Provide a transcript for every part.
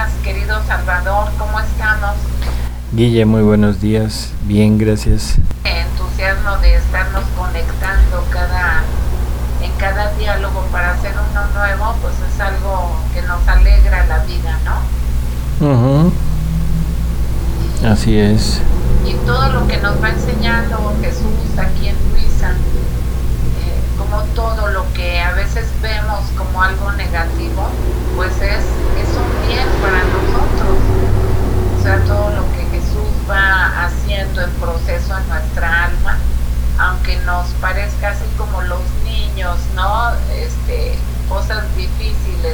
días, querido Salvador, ¿cómo estamos? Guille, muy buenos días. Bien, gracias. Entusiasmo de estarnos conectando en cada diálogo para hacer uno nuevo, pues es algo que nos alegra la vida, ¿no? Ujú. Así es. Y todo lo que nos va enseñando Jesús aquí en Luisa, como todo lo que a veces vemos como algo negativo, pues es un bien para nosotros. O sea, todo lo que Jesús va haciendo en proceso en nuestra alma, aunque nos parezca así como los niños, ¿no? Cosas difíciles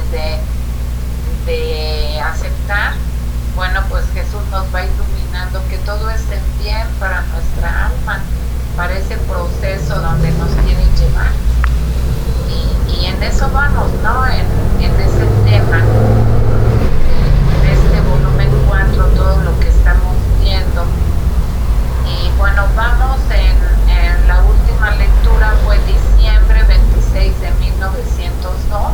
de aceptar, bueno, pues Jesús nos va iluminando que todo es en bien para nuestra alma, para ese proceso donde nos quieren llevar. Y en eso vamos, ¿no? En ese tema, en este volumen 4, todo lo que estamos viendo. Y bueno, vamos en la última lectura, fue diciembre 26 de 1902.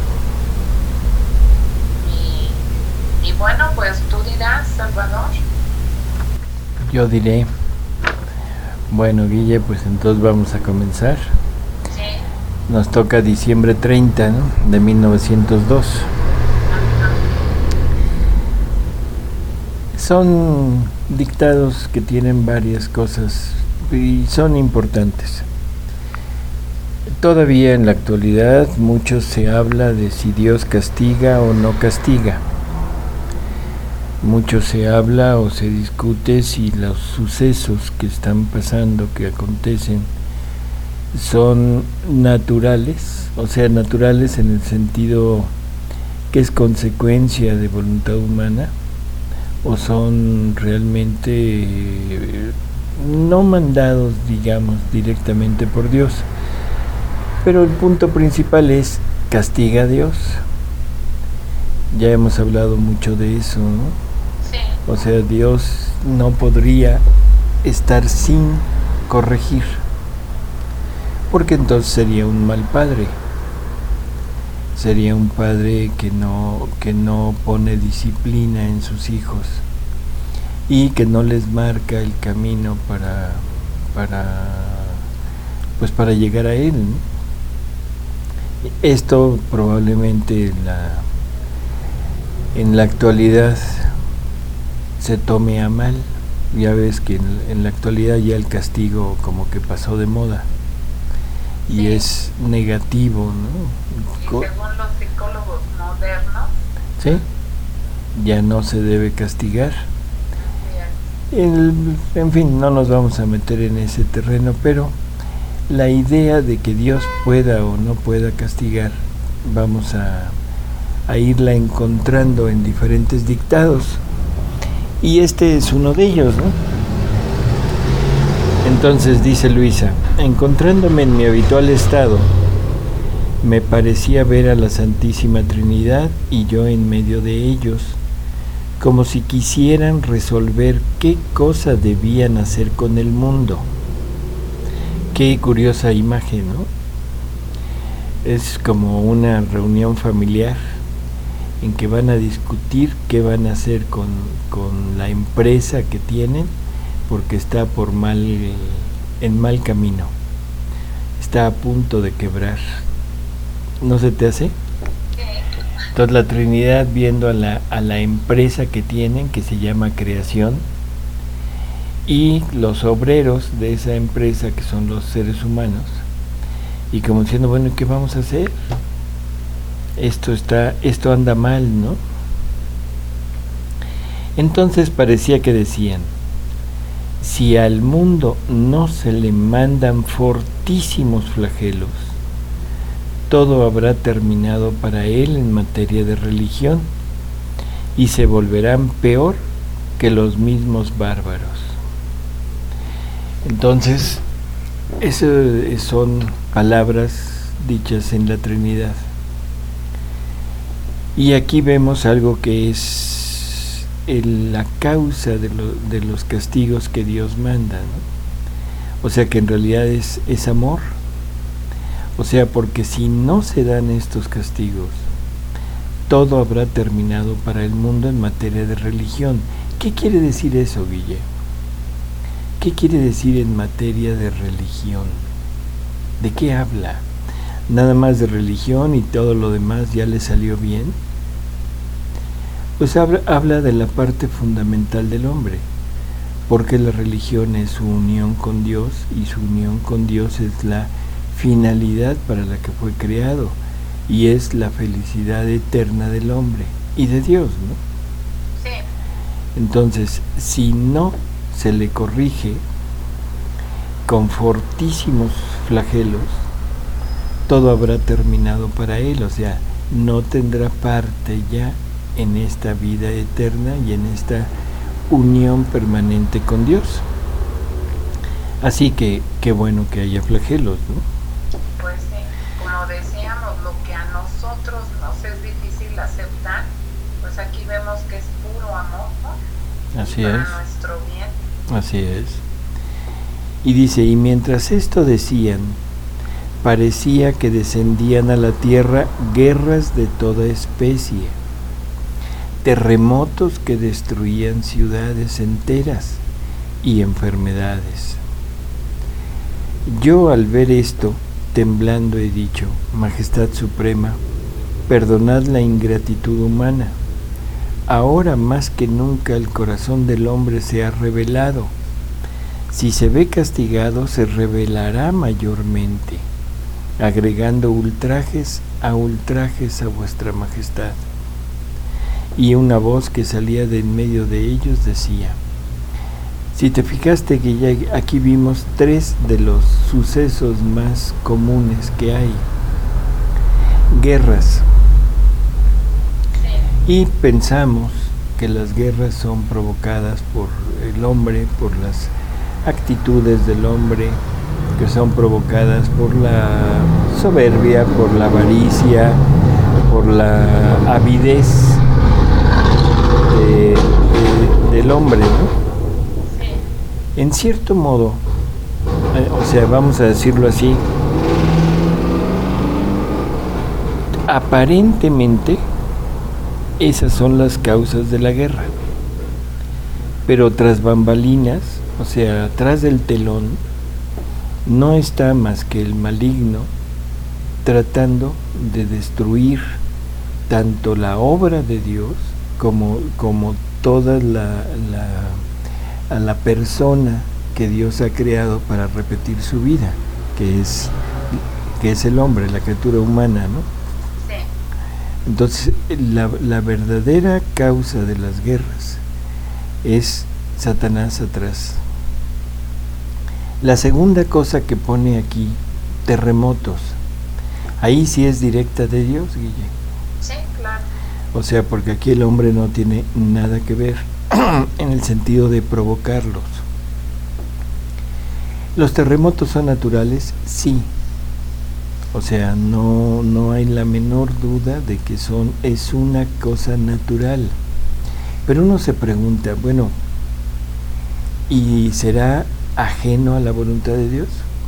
Y bueno, pues tú dirás, Salvador. Yo diré. Bueno, Guille, pues entonces vamos a comenzar. Sí. Nos toca diciembre 30, ¿no? De 1902. Ajá. Son dictados que tienen varias cosas y son importantes. Todavía en la actualidad mucho se habla de si Dios castiga o no castiga. Mucho se habla o se discute si los sucesos que están pasando, que acontecen, son naturales, o sea, naturales en el sentido que es consecuencia de voluntad humana, o son realmente no mandados, digamos, directamente por Dios. Pero el punto principal es, ¿castiga a Dios? Ya hemos hablado mucho de eso, ¿no? Sí. O sea, Dios no podría estar sin corregir, porque entonces sería un mal padre. Sería un padre que no pone disciplina en sus hijos y que no les marca el camino para llegar a él, ¿no? Esto probablemente en la actualidad se tome a mal. Ya ves que en la actualidad ya el castigo como que pasó de moda y Sí. es negativo, Y ¿no? según los psicólogos modernos, ¿Sí? Ya no se debe castigar. así En fin, no nos vamos a meter en ese terreno, pero la idea de que Dios pueda o no pueda castigar, vamos a irla encontrando en diferentes dictados. Y este es uno de ellos, ¿no? Entonces dice Luisa, encontrándome en mi habitual estado, me parecía ver a la Santísima Trinidad y yo en medio de ellos, como si quisieran resolver qué cosa debían hacer con el mundo. Qué curiosa imagen, ¿no? Es como una reunión familiar en que van a discutir qué van a hacer con la empresa que tienen, porque está en mal camino, está a punto de quebrar. ¿No se te hace? Entonces la Trinidad viendo a la empresa que tienen, que se llama creación, y los obreros de esa empresa, que son los seres humanos, y como diciendo, bueno, ¿qué vamos a hacer? Esto anda mal, ¿no? Entonces parecía que decían, si al mundo no se le mandan fortísimos flagelos, todo habrá terminado para él en materia de religión y se volverán peor que los mismos bárbaros. Entonces, esas son palabras dichas en la Trinidad. Y aquí vemos algo que es la causa de los castigos que Dios manda, ¿no? O sea que en realidad es amor. O sea, porque si no se dan estos castigos, todo habrá terminado para el mundo en materia de religión. ¿Qué quiere decir eso, Guille? ¿Qué quiere decir en materia de religión? ¿De qué habla? ¿Nada más de religión y todo lo demás ya le salió bien? Pues habla de la parte fundamental del hombre, porque la religión es su unión con Dios y su unión con Dios es la finalidad para la que fue creado y es la felicidad eterna del hombre y de Dios, ¿no? Sí. Entonces, si no se le corrige con fortísimos flagelos, todo habrá terminado para él, o sea, no tendrá parte ya en esta vida eterna y en esta unión permanente con Dios. Así que qué bueno que haya flagelos, ¿no? Pues sí, como decíamos, lo que a nosotros nos es difícil aceptar, pues aquí vemos que es puro amor, ¿no? Así y para es. nuestro bien. Así es. Y dice, y mientras esto decían, parecía que descendían a la tierra guerras de toda especie, terremotos que destruían ciudades enteras y enfermedades. Yo al ver esto, temblando he dicho, Majestad Suprema, perdonad la ingratitud humana. Ahora más que nunca el corazón del hombre se ha revelado. Si se ve castigado, se revelará mayormente, agregando ultrajes a vuestra majestad. Y una voz que salía de en medio de ellos decía, si te fijaste que ya aquí vimos 3 de los sucesos más comunes que hay, guerras, y pensamos que las guerras son provocadas por el hombre, por las actitudes del hombre, que son provocadas por la soberbia, por la avaricia, por la avidez del hombre, ¿no? En cierto modo, o sea, vamos a decirlo así, aparentemente esas son las causas de la guerra, pero tras bambalinas, o sea, atrás del telón, no está más que el maligno tratando de destruir tanto la obra de Dios como toda a la persona que Dios ha creado para repetir su vida, que es el hombre, la criatura humana, ¿no? Sí. Entonces, la verdadera causa de las guerras es Satanás atrás. La segunda cosa que pone aquí, terremotos. Ahí sí es directa de Dios, Guille. Sí, claro. O sea, porque aquí el hombre no tiene nada que ver en el sentido de provocarlos. ¿Los terremotos son naturales? Sí. O sea, no hay la menor duda de que es una cosa natural. Pero uno se pregunta, bueno, ¿y será ajeno a la voluntad de Dios?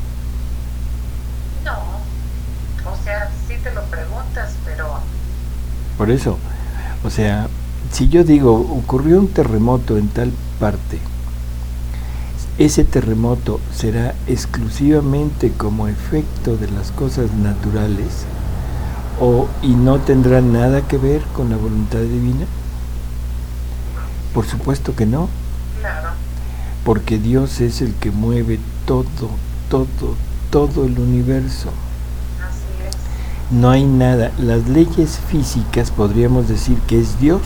No, o sea, sí te lo preguntas, pero... Por eso, o sea, si yo digo, ocurrió un terremoto en tal parte, ese terremoto será exclusivamente como efecto de las cosas naturales y no tendrá nada que ver con la voluntad divina. Por supuesto que no. Claro. Porque Dios es el que mueve todo el universo. Así es. No hay nada. Las leyes físicas podríamos decir que es Dios.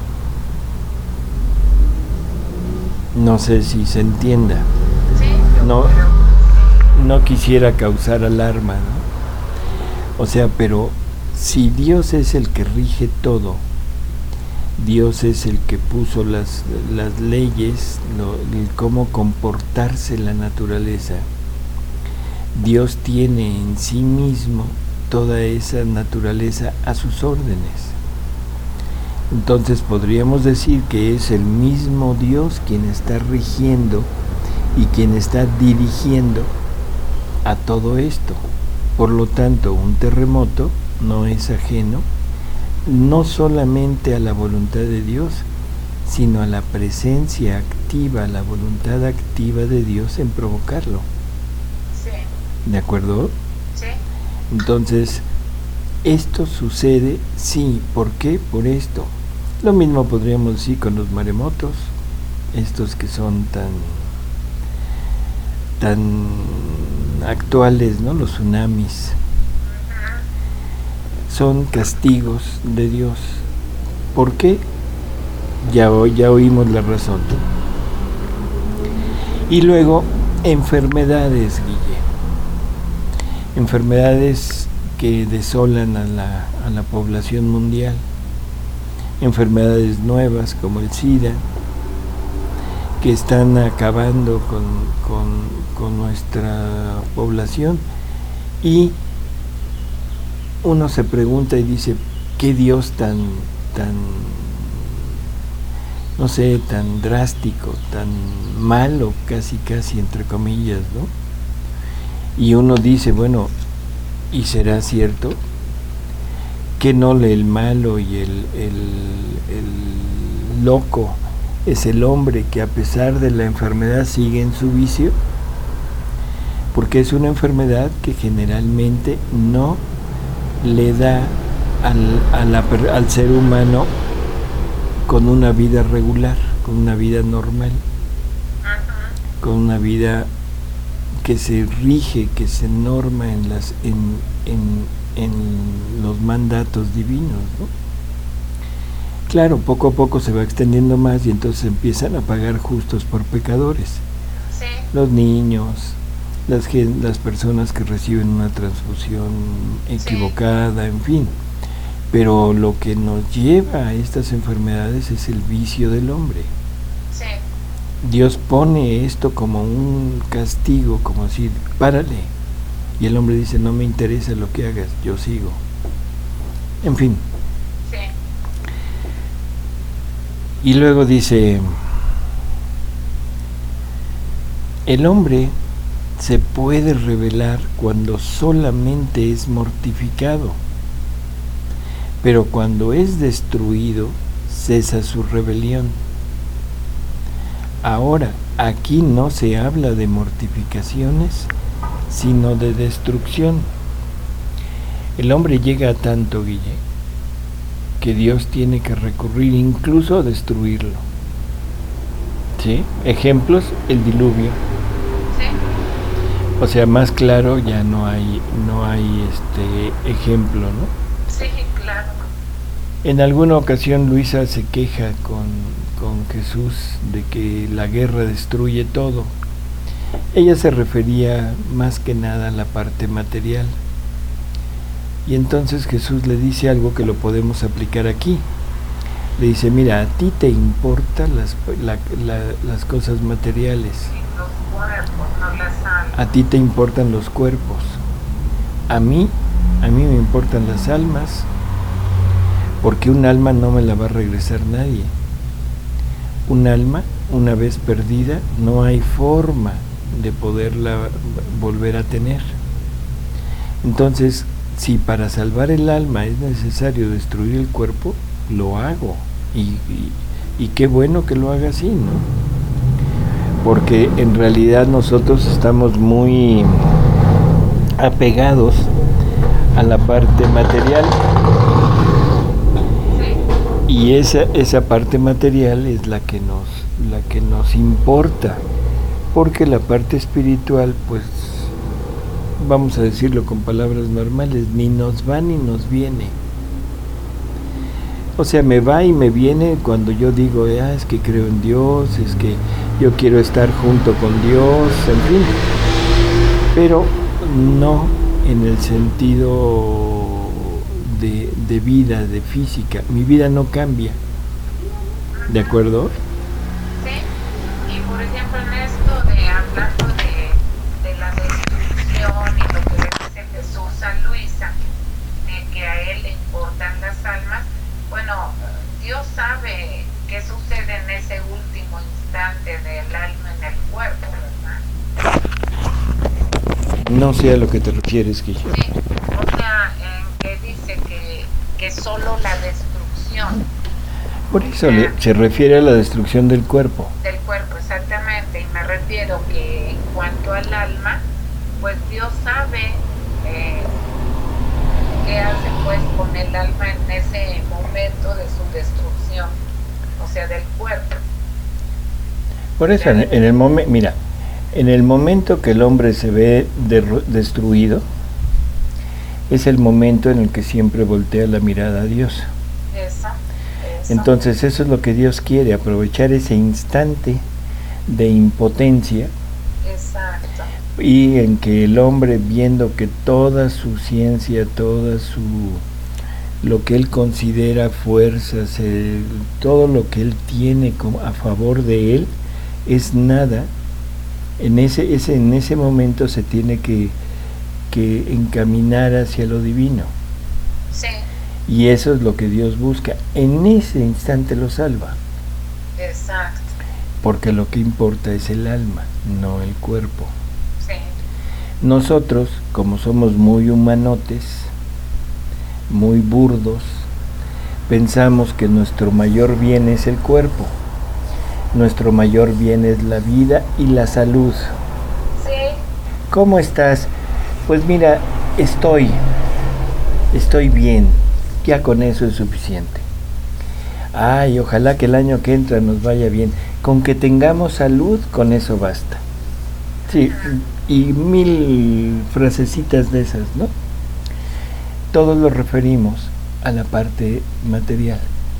No sé si se entienda. Sí, No, no quisiera causar alarma, ¿no? O sea, pero si Dios es el que rige todo, Dios es el que puso las leyes, cómo comportarse la naturaleza. Dios tiene en sí mismo toda esa naturaleza a sus órdenes. Entonces podríamos decir que es el mismo Dios quien está rigiendo y quien está dirigiendo a todo esto. Por lo tanto, un terremoto no es ajeno no solamente a la voluntad de Dios, sino a la presencia activa, a la voluntad activa de Dios en provocarlo. Sí. ¿De acuerdo? Sí. Entonces, esto sucede, sí, ¿por qué? Por esto. Lo mismo podríamos decir con los maremotos, estos que son tan actuales, ¿no? Los tsunamis. Son castigos de Dios. ¿Por qué? Ya oímos la razón. Y luego, enfermedades, Guille. Enfermedades que desolan a la población mundial. Enfermedades nuevas como el SIDA, que están acabando con nuestra población. Y uno se pregunta y dice, ¿qué Dios tan no sé, tan drástico, tan malo, casi entre comillas, ¿no? Y uno dice, bueno, ¿y será cierto que no el malo y el loco es el hombre que a pesar de la enfermedad sigue en su vicio? Porque es una enfermedad que generalmente no le da al ser humano con una vida regular, con una vida normal, con una vida que se rige, que se norma en los mandatos divinos, ¿no? Claro, poco a poco se va extendiendo más y entonces empiezan a pagar justos por pecadores. Sí. Los niños, las personas que reciben una transfusión equivocada, en fin. Pero lo que nos lleva a estas enfermedades es el vicio del hombre. Sí. Dios pone esto como un castigo, como decir, párale. Y el hombre dice, no me interesa lo que hagas, yo sigo. En fin. Sí. Y luego dice, el hombre se puede rebelar cuando solamente es mortificado. Pero cuando es destruido, cesa su rebelión. Ahora, aquí no se habla de mortificaciones, sino de destrucción. El hombre llega a tanto, Guille, que Dios tiene que recurrir incluso a destruirlo. ¿Sí? Ejemplos, el diluvio. Sí. O sea, más claro ya no hay ejemplo, ¿no? Sí, claro. En alguna ocasión Luisa se queja con Jesús de que la guerra destruye todo. Ella se refería más que nada a la parte material. Y entonces Jesús le dice algo que lo podemos aplicar aquí. Le dice, mira, a ti te importan las cosas materiales. Los cuerpos, no las almas. A ti te importan los cuerpos. A mí me importan las almas, porque un alma no me la va a regresar nadie. Un alma, una vez perdida, no hay forma de poderla volver a tener. Entonces, si para salvar el alma es necesario destruir el cuerpo, lo hago. Y qué bueno que lo haga así, ¿no? Porque en realidad nosotros estamos muy apegados a la parte material. Y esa parte material es la que nos importa, porque la parte espiritual, pues, vamos a decirlo con palabras normales, ni nos va ni nos viene. O sea, me va y me viene cuando yo digo, es que creo en Dios, es que yo quiero estar junto con Dios, en fin. Pero no en el sentido de vida, de física. Mi vida no cambia. ¿De acuerdo? Sí. Y por ejemplo en esto de hablando de la destrucción y lo que le dice Jesús a Luisa, de que a él le importan las almas, bueno, Dios sabe qué sucede en ese último instante del alma en el cuerpo, ¿verdad? No sé a lo que te refieres, Guillermo. Sí, o sea, en que dice que solo la destrucción. Por eso se refiere a la destrucción del cuerpo. Del cuerpo, exactamente. Y me refiero que en cuanto al alma, pues Dios sabe qué hace pues con el alma en ese momento de su destrucción, o sea, del cuerpo. Por eso, en el momento, mira, en el momento que el hombre se ve destruido, es el momento en el que siempre voltea la mirada a Dios. Eso. Entonces eso es lo que Dios quiere, aprovechar ese instante de impotencia. Exacto. Y en que el hombre, viendo que toda su ciencia, lo que él considera fuerzas, todo lo que él tiene a favor de él es nada, en ese momento se tiene que encaminar hacia lo divino. Sí. Y eso es lo que Dios busca. En ese instante lo salva. Exacto. Porque lo que importa es el alma, no el cuerpo. Sí. Nosotros, como somos muy humanotes, muy burdos, pensamos que nuestro mayor bien es el cuerpo. Nuestro mayor bien es la vida y la salud. Sí. ¿Cómo estás? Pues mira, estoy bien. Ya con eso es suficiente. Ay, ojalá que el año que entra nos vaya bien. Con que tengamos salud, con eso basta. Sí, y 1000 frasecitas de esas, ¿no? Todos lo referimos a la parte material.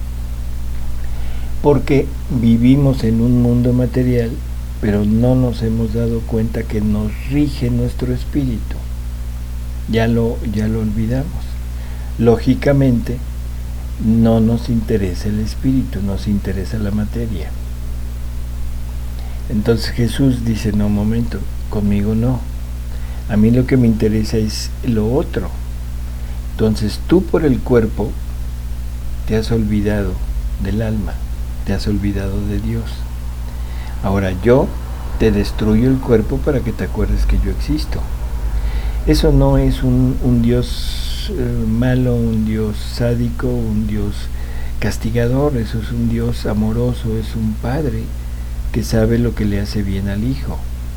Porque vivimos en un mundo material, pero no nos hemos dado cuenta que nos rige nuestro espíritu. Ya lo olvidamos. Lógicamente, no nos interesa el espíritu, nos interesa la materia. Entonces Jesús dice, no, momento, conmigo no. A mí lo que me interesa es lo otro. Entonces tú por el cuerpo te has olvidado del alma, te has olvidado de Dios. Ahora yo te destruyo el cuerpo para que te acuerdes que yo existo. Eso no es un Dios malo, un Dios sádico, un Dios castigador. Eso es un Dios amoroso, es un padre que sabe lo que le hace bien al hijo.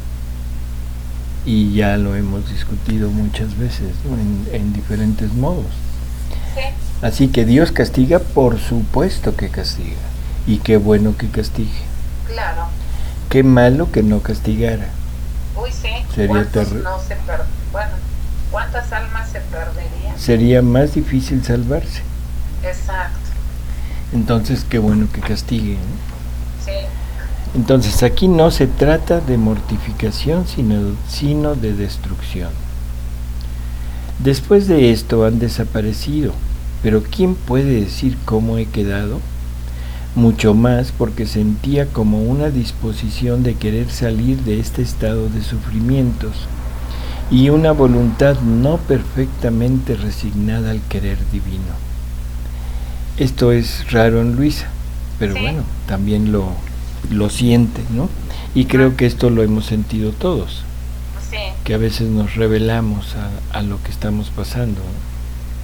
Y ya lo hemos discutido muchas veces, ¿no? en diferentes modos. Sí. Así que Dios castiga, por supuesto que castiga. Y qué bueno que castigue. Claro. Qué malo que no castigara. Uy, sí. Sería ¿Cuántas almas se perderían? Sería más difícil salvarse. Exacto. Entonces, qué bueno que castigue, ¿no? Sí. Entonces, aquí no se trata de mortificación, sino de destrucción. Después de esto han desaparecido, pero ¿quién puede decir cómo he quedado? Mucho más porque sentía como una disposición de querer salir de este estado de sufrimientos y una voluntad no perfectamente resignada al querer divino. Esto es raro en Luisa, pero sí, bueno, también lo siente, ¿no? Y creo que esto lo hemos sentido todos, sí, que a veces nos rebelamos a lo que estamos pasando, ¿no?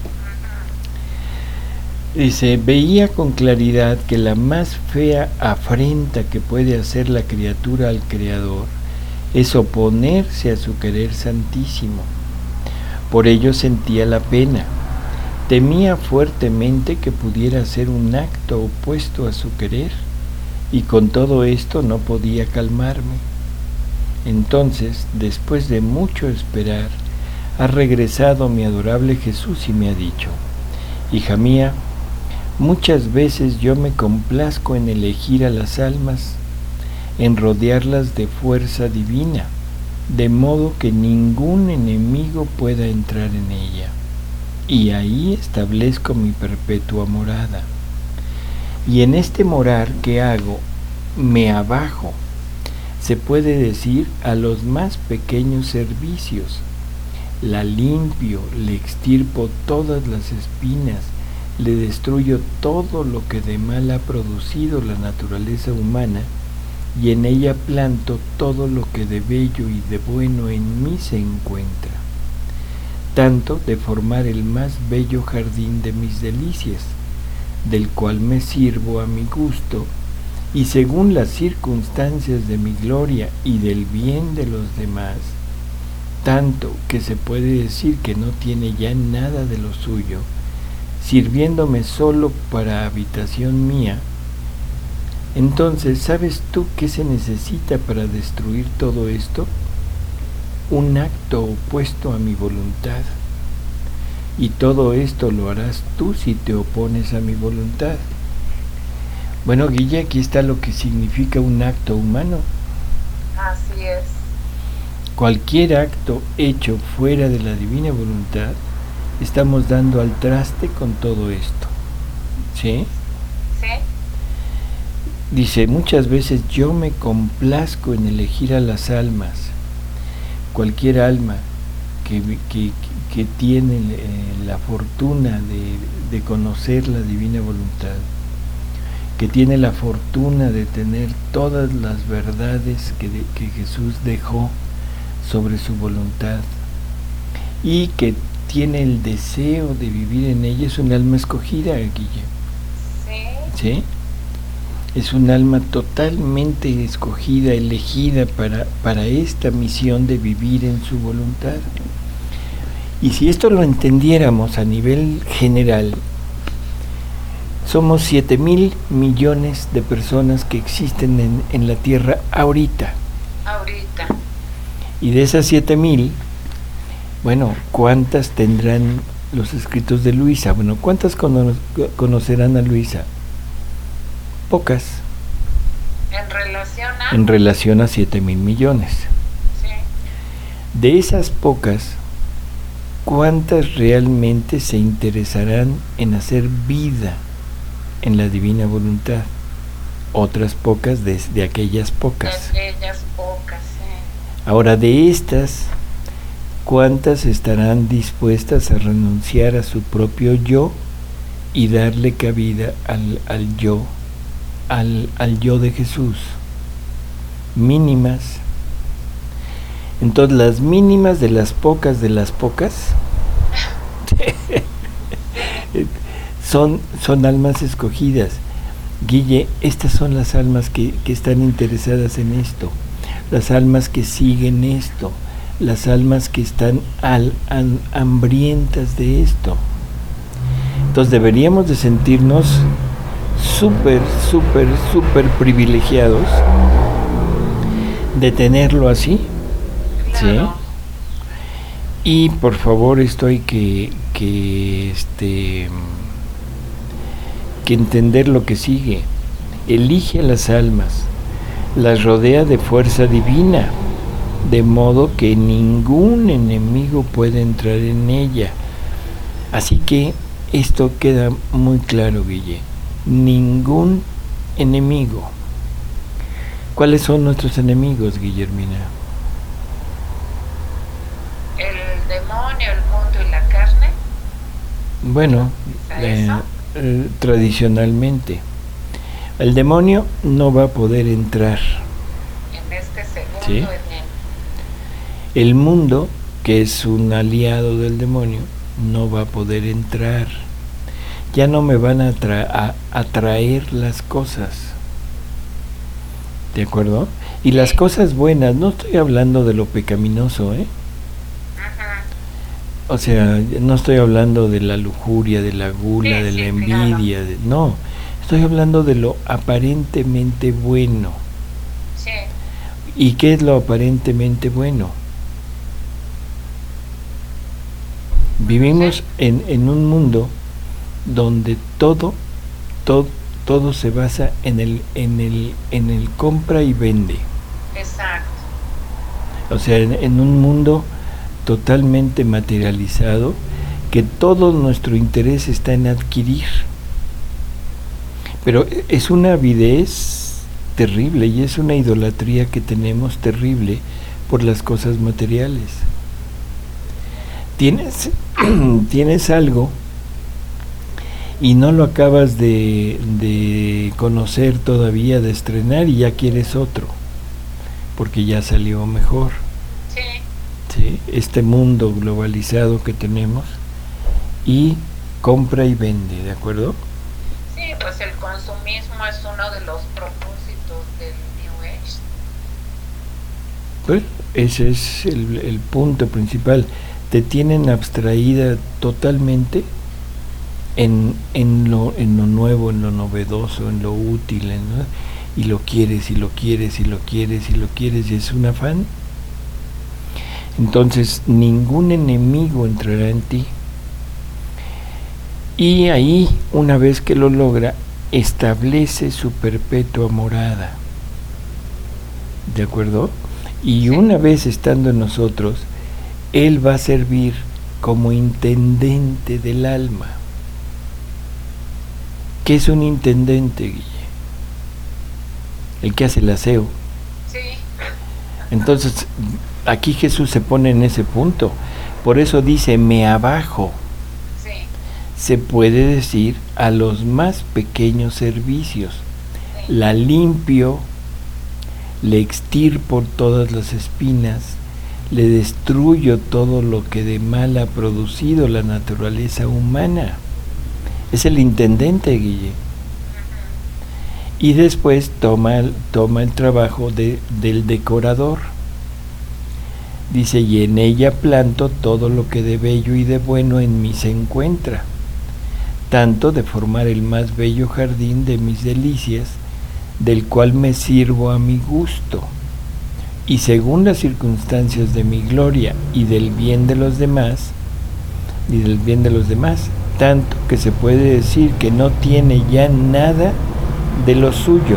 Dice, veía con claridad que la más fea afrenta que puede hacer la criatura al Creador es oponerse a su querer santísimo. Por ello sentía la pena. Temía fuertemente que pudiera ser un acto opuesto a su querer, y con todo esto no podía calmarme. Entonces, después de mucho esperar, ha regresado mi adorable Jesús y me ha dicho, hija mía, muchas veces yo me complazco en elegir a las almas, en rodearlas de fuerza divina, de modo que ningún enemigo pueda entrar en ella, y ahí establezco mi perpetua morada. Y en este morar que hago, me abajo, se puede decir, a los más pequeños servicios. La limpio, le extirpo todas las espinas, le destruyo todo lo que de mal ha producido la naturaleza humana, y en ella planto todo lo que de bello y de bueno en mí se encuentra. tanto de formar el más bello jardín de mis delicias, del cual me sirvo a mi gusto, y según las circunstancias de mi gloria y del bien de los demás, tanto que se puede decir que no tiene ya nada de lo suyo, sirviéndome solo para habitación mía. Entonces, ¿sabes tú qué se necesita para destruir todo esto? Un acto opuesto a mi voluntad. Y todo esto lo harás tú si te opones a mi voluntad. Bueno, Guille, aquí está lo que significa un acto humano. Así es. Cualquier acto hecho fuera de la divina voluntad, estamos dando al traste con todo esto. ¿Sí? Sí. Dice, muchas veces yo me complazco en elegir a las almas. Cualquier alma que tiene la fortuna de conocer la divina voluntad, que tiene la fortuna de tener todas las verdades que Jesús dejó sobre su voluntad y que tiene el deseo de vivir en ella, es un alma escogida, Guille. Sí. ¿Sí? Es un alma totalmente escogida, elegida para esta misión de vivir en su voluntad. Y si esto lo entendiéramos a nivel general, somos 7,000 millones de personas que existen en la Tierra ahorita. Ahorita. Y de esas 7,000, bueno, ¿cuántas tendrán los escritos de Luisa? Bueno, ¿cuántas conocerán a Luisa? Pocas. En relación a 7,000 millones. Sí. De esas pocas, ¿cuántas realmente se interesarán en hacer vida en la divina voluntad? Otras pocas de aquellas pocas. De aquellas pocas, sí. Ahora, de estas, ¿cuántas estarán dispuestas a renunciar a su propio yo y darle cabida al yo? Al yo de Jesús? Mínimas. Entonces, las mínimas de las pocas son almas escogidas. Guille, estas son las almas que están interesadas en esto, las almas que siguen esto, las almas que están hambrientas de esto. Entonces deberíamos de sentirnos súper privilegiados de tenerlo así. Claro. ¿Sí? Y por favor, esto hay que entender lo que sigue. Elige a las almas, las rodea de fuerza divina, de modo que ningún enemigo puede entrar en ella. Así que esto queda muy claro, Guille. Ningún enemigo. ¿Cuáles son nuestros enemigos, Guillermina? El demonio, el mundo y la carne. Bueno, tradicionalmente el demonio no va a poder entrar En este segundo, ¿sí? En El mundo, que es un aliado del demonio, no va a poder entrar. Ya no me van a atraer las cosas. ¿De acuerdo? Y las cosas buenas, no estoy hablando de lo pecaminoso, Ajá. O sea, no estoy hablando de la lujuria, de la gula, Sí, de sí, la envidia, claro. no, estoy hablando de lo aparentemente bueno. Sí. ¿Y qué es lo aparentemente bueno? Vivimos en un mundo donde todo se basa en el compra y vende. Exacto. O sea, en un mundo totalmente materializado, que todo nuestro interés está en adquirir. Pero es una avidez terrible y es una idolatría que tenemos terrible por las cosas materiales. Tienes algo y no lo acabas de conocer todavía, de estrenar, y ya quieres otro, porque ya salió mejor. Sí. ¿sí? Este mundo globalizado que tenemos, y compra y vende, ¿de acuerdo? Sí, pues el consumismo es uno de los propósitos del New Age. Pues ese es el punto principal. Te tienen abstraída totalmente en lo nuevo, en lo novedoso, en lo útil, ¿no? Y lo quieres, y lo quieres, y lo quieres, y lo quieres, y es un afán. Entonces ningún enemigo entrará en ti. Y ahí, una vez que lo logra, establece su perpetua morada. ¿De acuerdo? Y una vez estando en nosotros, Él va a servir como intendente del alma. ¿Qué es un intendente, Guille? El que hace el aseo. Sí. Entonces, aquí Jesús se pone en ese punto. Por eso dice, me abajo. Sí. Se puede decir a los más pequeños servicios. Sí. La limpio, le extirpo todas las espinas, le destruyo todo lo que de mal ha producido la naturaleza humana. Es el intendente, Guille. Y después toma el trabajo del decorador. Dice, y en ella planto todo lo que de bello y de bueno en mí se encuentra, tanto de formar el más bello jardín de mis delicias, del cual me sirvo a mi gusto, y según las circunstancias de mi gloria y del bien de los demás, tanto que se puede decir que no tiene ya nada de lo suyo,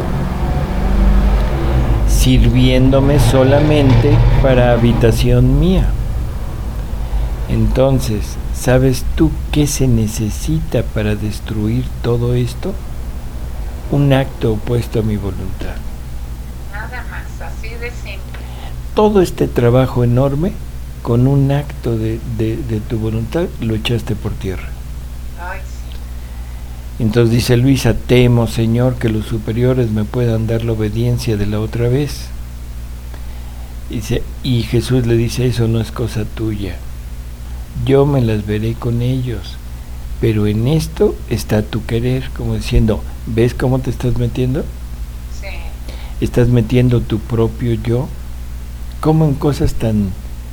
sirviéndome solamente para habitación mía. Entonces, ¿sabes tú qué se necesita para destruir todo esto? Un acto opuesto a mi voluntad. Nada más, así de simple. Todo este trabajo enorme, con un acto de tu voluntad, lo echaste por tierra. Ay, sí. Entonces dice Luisa, temo, Señor, que los superiores me puedan dar la obediencia de la otra vez. Dice, y Jesús le dice, eso no es cosa tuya. Yo me las veré con ellos, pero en esto está tu querer, como diciendo, ¿ves cómo te estás metiendo? Sí. Estás metiendo tu propio yo, como en cosas tan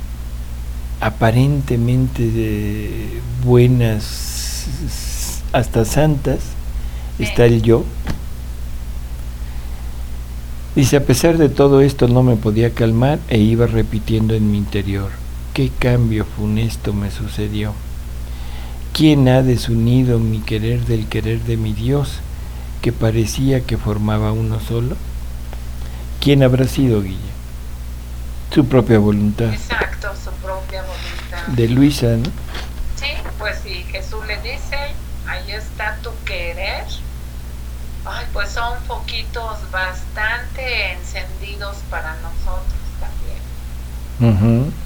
aparentemente buenas, hasta santas, está el yo. Dice, a pesar de todo esto no me podía calmar e iba repitiendo en mi interior, ¿qué cambio funesto me sucedió? ¿Quién ha desunido mi querer del querer de mi Dios, que parecía que formaba uno solo? ¿Quién habrá sido, Guille? Su propia voluntad. Exacto, su propia voluntad. De Luisa, ¿no? Sí, pues sí, Jesús le dice, ahí está tu querer. Ay, pues son foquitos bastante encendidos para nosotros también. Uh-huh.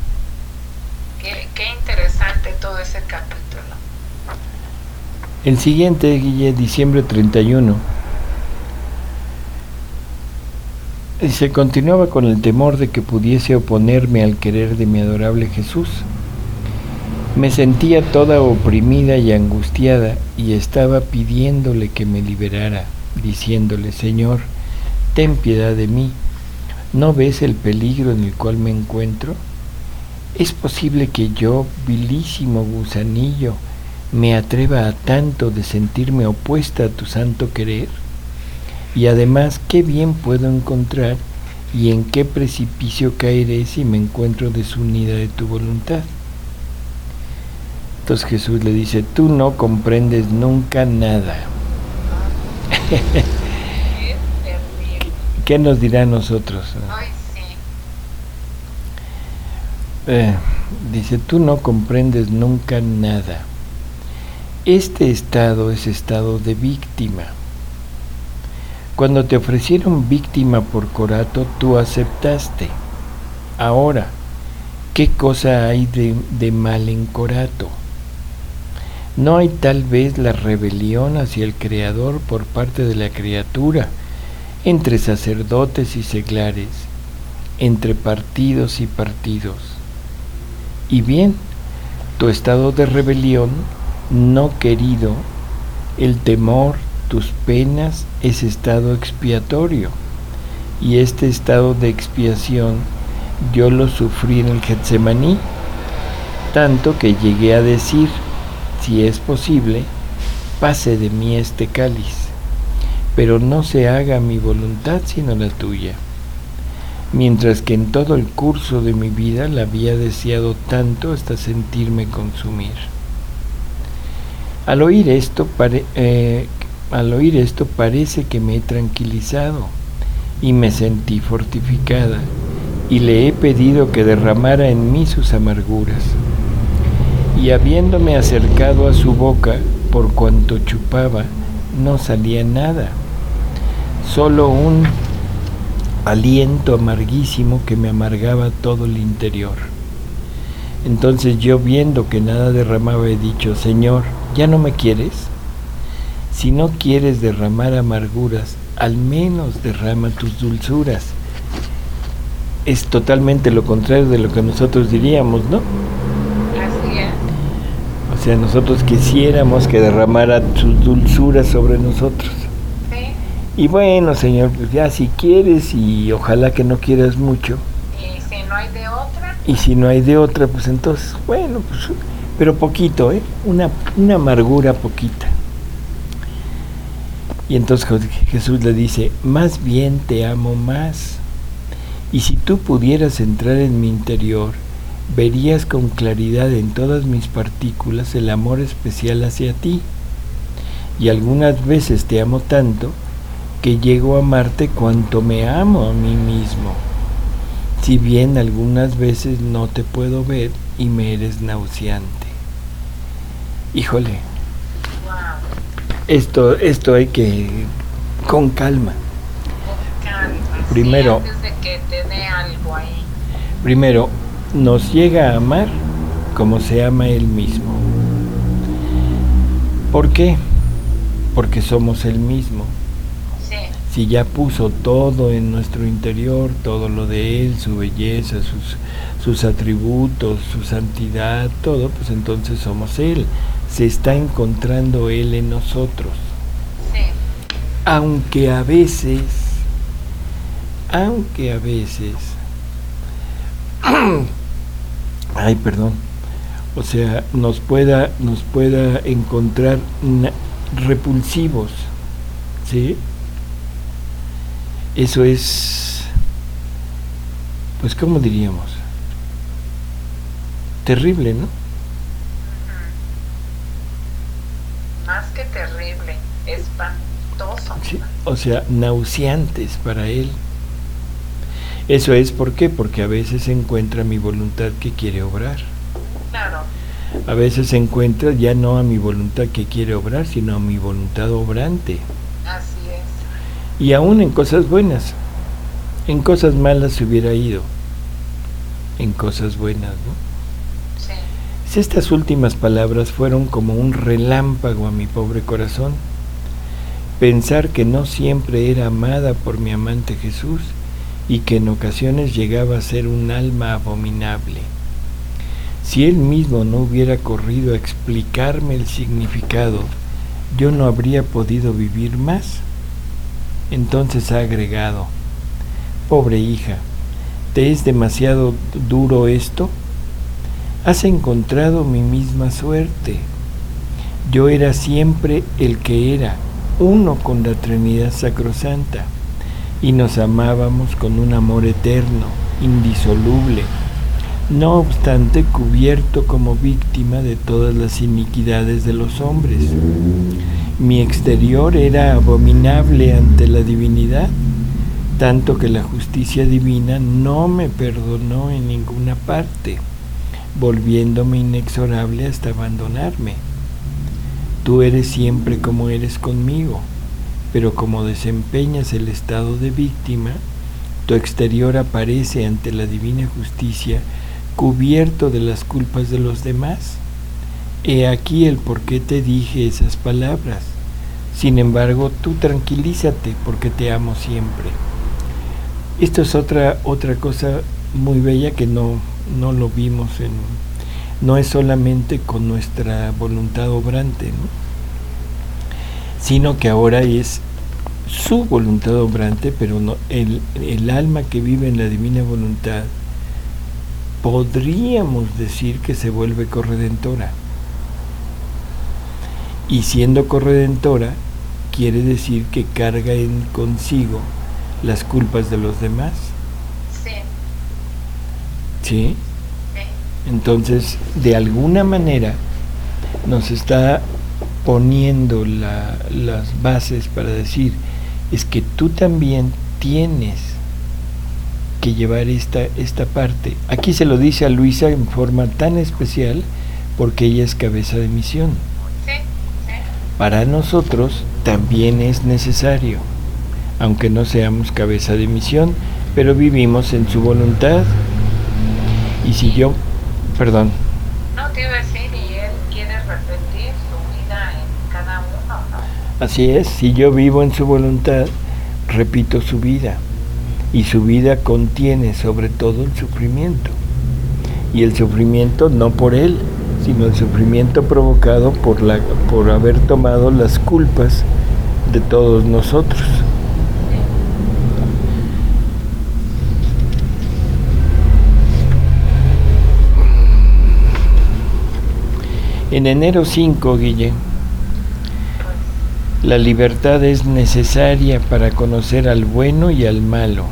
Qué interesante todo ese capítulo. El siguiente, Guille, diciembre 31. Y se continuaba con el temor de que pudiese oponerme al querer de mi adorable Jesús. Me sentía toda oprimida y angustiada y estaba pidiéndole que me liberara, diciéndole, Señor, ten piedad de mí. ¿No ves el peligro en el cual me encuentro? ¿Es posible que yo, vilísimo gusanillo, me atreva a tanto de sentirme opuesta a tu santo querer? Y además, ¿qué bien puedo encontrar y en qué precipicio caeré si me encuentro desunida de tu voluntad? Entonces Jesús le dice, tú no comprendes nunca nada. ¿Qué nos dirá a nosotros? Ay, sí. Dice, tú no comprendes nunca nada. Este estado es estado de víctima. Cuando te ofrecieron víctima por corato, tú aceptaste. Ahora, ¿qué cosa hay de mal en corato? ¿No hay tal vez la rebelión hacia el Creador por parte de la criatura, entre sacerdotes y seglares, entre partidos y partidos, Y bien, tu estado de rebelión no querido, el temor, tus penas, es estado expiatorio. Y este estado de expiación yo lo sufrí en el Getsemaní, tanto que llegué a decir, si es posible, pase de mí este cáliz, pero no se haga mi voluntad sino la tuya. Mientras que en todo el curso de mi vida la había deseado tanto hasta sentirme consumir. Al oír esto parece que me he tranquilizado y me sentí fortificada, y le he pedido que derramara en mí sus amarguras. Y habiéndome acercado a su boca, por cuanto chupaba, no salía nada, solo un aliento amarguísimo que me amargaba todo el interior. Entonces yo, viendo que nada derramaba, he dicho: Señor, ¿ya no me quieres? Si no quieres derramar amarguras, al menos derrama tus dulzuras. Es totalmente lo contrario de lo que nosotros diríamos, ¿no? Así es. O sea, nosotros quisiéramos que derramara sus dulzuras sobre nosotros. Sí. Y bueno, Señor, pues ya si quieres, y ojalá que no quieras mucho. Y si no hay de otra. Y si no hay de otra, pues entonces, bueno, pues, pero poquito, una amargura poquita. Y entonces Jesús le dice: más bien te amo más. Y si tú pudieras entrar en mi interior, verías con claridad en todas mis partículas el amor especial hacia ti. Y algunas veces te amo tanto que llego a amarte cuanto me amo a mí mismo. Si bien algunas veces no te puedo ver y me eres nauseante. Híjole. Wow. Esto hay que, con calma. Con calma. Primero, sí, antes de que te dé algo ahí. Primero, nos llega a amar como se ama Él mismo. ¿Por qué? Porque somos Él mismo. Sí. Si ya puso todo en nuestro interior, todo lo de Él, su belleza, sus atributos, su santidad, todo, pues entonces somos Él. Se está encontrando Él en nosotros. Sí. Aunque a veces, ay, perdón, o sea, nos pueda encontrar repulsivos, ¿sí? Eso es, pues, ¿cómo diríamos? Terrible, ¿no? Más que terrible, espantoso. Sí, o sea, nauseantes para Él. Eso es, ¿por qué? Porque a veces se encuentra mi voluntad que quiere obrar. Claro. A veces se encuentra ya no a mi voluntad que quiere obrar, sino a mi voluntad obrante. Así es. Y aún en cosas buenas. En cosas malas se hubiera ido. En cosas buenas, ¿no? Sí. Si estas últimas palabras fueron como un relámpago a mi pobre corazón, pensar que no siempre era amada por mi amante Jesús, y que en ocasiones llegaba a ser un alma abominable. Si Él mismo no hubiera corrido a explicarme el significado, yo no habría podido vivir más. Entonces ha agregado: pobre hija, ¿te es demasiado duro esto? Has encontrado mi misma suerte. Yo era siempre el que era, uno con la Trinidad Sacrosanta, y nos amábamos con un amor eterno, indisoluble, no obstante cubierto como víctima de todas las iniquidades de los hombres. Mi exterior era abominable ante la divinidad, tanto que la justicia divina no me perdonó en ninguna parte, volviéndome inexorable hasta abandonarme. Tú eres siempre como eres conmigo, pero como desempeñas el estado de víctima, tu exterior aparece ante la divina justicia cubierto de las culpas de los demás. He aquí el por qué te dije esas palabras. Sin embargo, tú tranquilízate, porque te amo siempre. Esto es otra cosa muy bella que no lo vimos no es solamente con nuestra voluntad obrante, ¿no? Sino que ahora es su voluntad obrante, pero no, el alma que vive en la divina voluntad, podríamos decir que se vuelve corredentora. Y siendo corredentora, quiere decir que carga en consigo las culpas de los demás. Sí. ¿Sí? Entonces, de alguna manera, nos está poniendo las bases para decir, es que tú también tienes que llevar esta parte. Aquí se lo dice a Luisa en forma tan especial, porque ella es cabeza de misión. Sí, sí. Para nosotros también es necesario, aunque no seamos cabeza de misión, pero vivimos en su voluntad. Y si yo, perdón. No, te iba a decir, y él quiere repetir su vida en cada uno, ¿no? Así es, si yo vivo en su voluntad, repito su vida. Y su vida contiene sobre todo el sufrimiento. Y el sufrimiento no por él, sino el sufrimiento provocado por haber tomado las culpas de todos nosotros. En enero 5, Guille, la libertad es necesaria para conocer al bueno y al malo.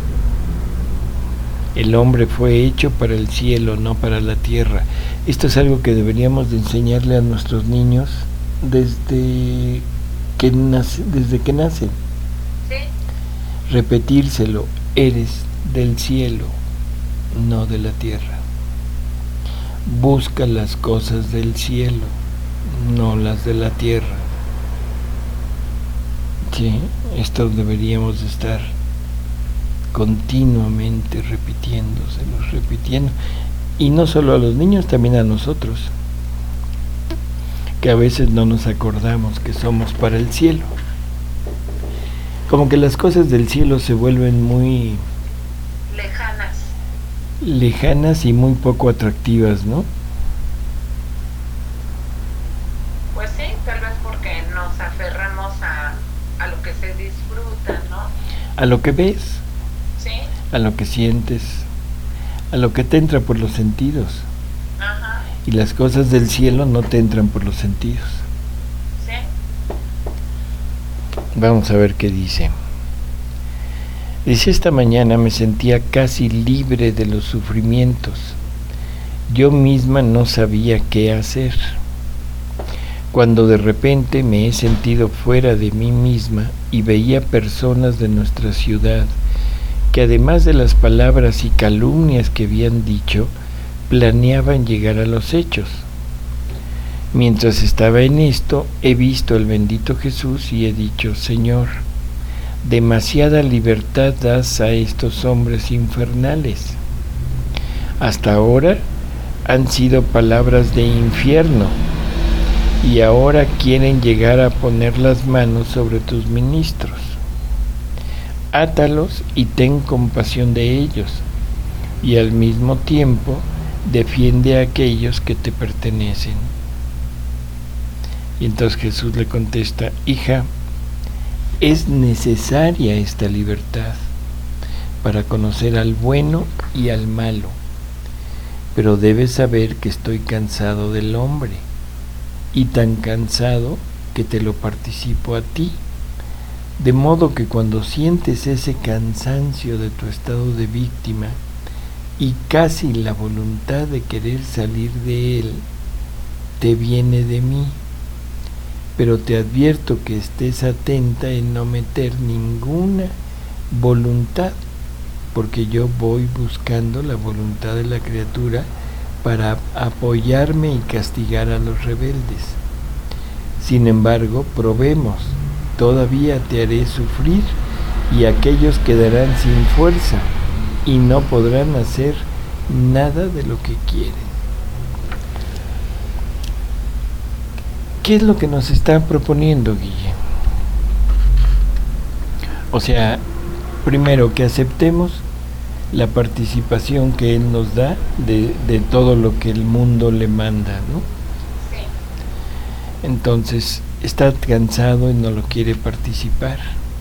El hombre fue hecho para el cielo, no para la tierra. Esto es algo que deberíamos de enseñarle a nuestros niños desde que nacen. Sí. Repetírselo, eres del cielo, no de la tierra. Busca las cosas del cielo, no las de la tierra. Sí, esto deberíamos de estar continuamente repitiendo. Y no solo a los niños, también a nosotros, que a veces no nos acordamos que somos para el cielo. Como que las cosas del cielo se vuelven muy lejanas y muy poco atractivas, ¿no? Pues sí, tal vez porque nos aferramos a lo que se disfruta, ¿no? A lo que ves, sí, a lo que sientes, a lo que te entra por los sentidos. Ajá. Y las cosas del cielo no te entran por los sentidos. Sí. Vamos a ver qué dice. Dice, esta mañana me sentía casi libre de los sufrimientos. Yo misma no sabía qué hacer. Cuando de repente me he sentido fuera de mí misma y veía personas de nuestra ciudad que además de las palabras y calumnias que habían dicho, planeaban llegar a los hechos. Mientras estaba en esto, he visto al bendito Jesús y he dicho, Señor, demasiada libertad das a estos hombres infernales. Hasta ahora han sido palabras de infierno y ahora quieren llegar a poner las manos sobre tus ministros. Átalos y ten compasión de ellos, y al mismo tiempo defiende a aquellos que te pertenecen. Y entonces Jesús le contesta, hija, es necesaria esta libertad para conocer al bueno y al malo, pero debes saber que estoy cansado del hombre, y tan cansado que te lo participo a ti, de modo que cuando sientes ese cansancio de tu estado de víctima y casi la voluntad de querer salir de él, te viene de mí. Pero te advierto que estés atenta en no meter ninguna voluntad, porque yo voy buscando la voluntad de la criatura para apoyarme y castigar a los rebeldes. Sin embargo, probemos, todavía te haré sufrir, y aquellos quedarán sin fuerza y no podrán hacer nada de lo que quieren. ¿Qué es lo que nos está proponiendo, Guille? O sea, primero que aceptemos la participación que Él nos da de todo lo que el mundo le manda, ¿no? Sí. Entonces está cansado y no lo quiere participar.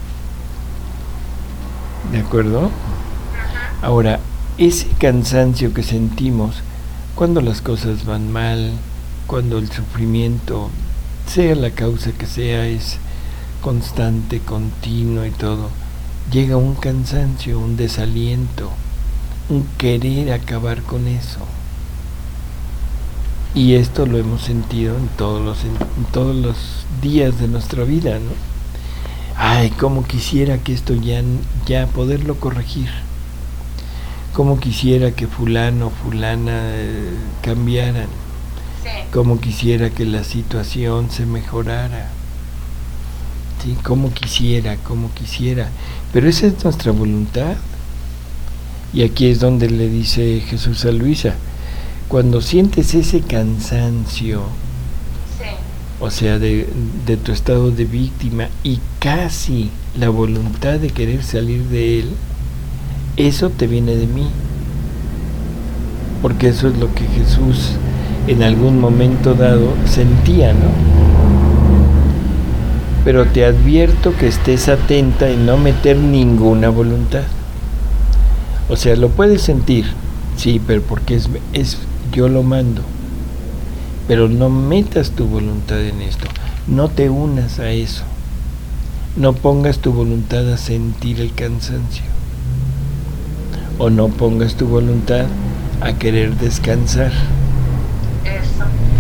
¿De acuerdo? Ahora, ese cansancio que sentimos cuando las cosas van mal, cuando el sufrimiento, sea la causa que sea, es constante, continuo y todo, llega un cansancio, un desaliento, un querer acabar con eso. Y esto lo hemos sentido en todos los días de nuestra vida, ¿no? Ay, cómo quisiera que esto ya poderlo corregir. Cómo quisiera que fulano o fulana cambiaran. Sí. Cómo quisiera que la situación se mejorara. Sí, cómo quisiera. Pero esa es nuestra voluntad. Y aquí es donde le dice Jesús a Luisa, cuando sientes ese cansancio, Sí. o sea, de tu estado de víctima y casi la voluntad de querer salir de él, eso te viene de mí. Porque eso es lo que Jesús en algún momento dado sentía, ¿no? Pero te advierto que estés atenta en no meter ninguna voluntad. O sea, lo puedes sentir, sí, pero porque es yo lo mando. Pero no metas tu voluntad en esto. No te unas a eso. No pongas tu voluntad a sentir el cansancio. O no pongas tu voluntad a querer descansar. Eso.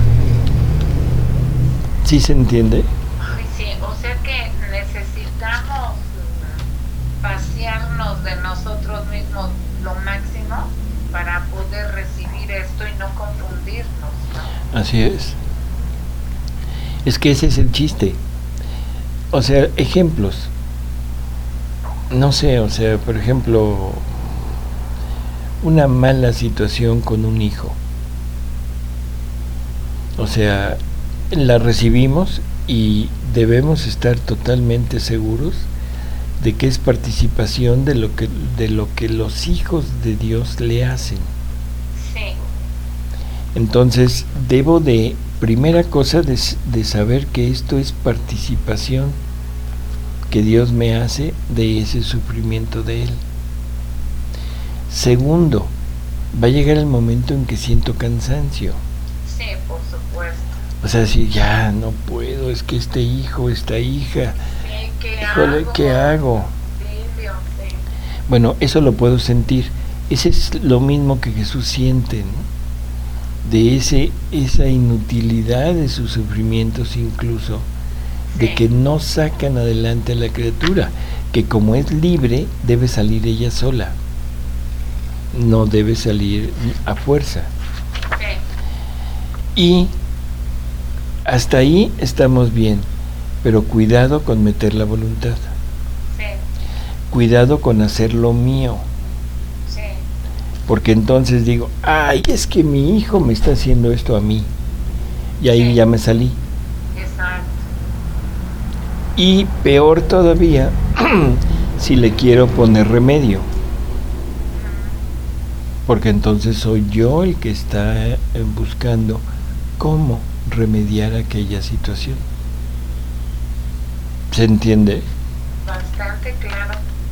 ¿Sí se entiende? Ay, sí, o sea que necesitamos vaciarnos de nosotros mismos lo máximo para poder recibir esto y no confundirnos, ¿no? Así es. Es que ese es el chiste. O sea, ejemplos. No sé, o sea, por ejemplo, una mala situación con un hijo. O sea, la recibimos y debemos estar totalmente seguros de que es participación de lo que los hijos de Dios le hacen. Sí. Entonces, debo de, primera cosa, de saber que esto es participación que Dios me hace de ese sufrimiento de Él. Segundo, va a llegar el momento en que siento cansancio. Sí, por supuesto. O sea, si ya no puedo, es que este hijo, esta hija, Sí, híjole, ¿qué hago? Sí, Dios, sí. Bueno, eso lo puedo sentir. Ese es lo mismo que Jesús siente, ¿no? De esa inutilidad de sus sufrimientos incluso, de que no sacan adelante a la criatura, que como es libre, debe salir ella sola. No debe salir a fuerza. Sí. Y hasta ahí estamos bien, pero cuidado con meter la voluntad. Sí. Cuidado con hacer lo mío. Sí. Porque entonces digo, ay, es que mi hijo me está haciendo esto a mí. Y ahí ya me salí. Exacto. Y peor todavía, si le quiero poner remedio. Porque entonces soy yo el que está buscando cómo remediar aquella situación. ¿Se entiende? Bastante claro.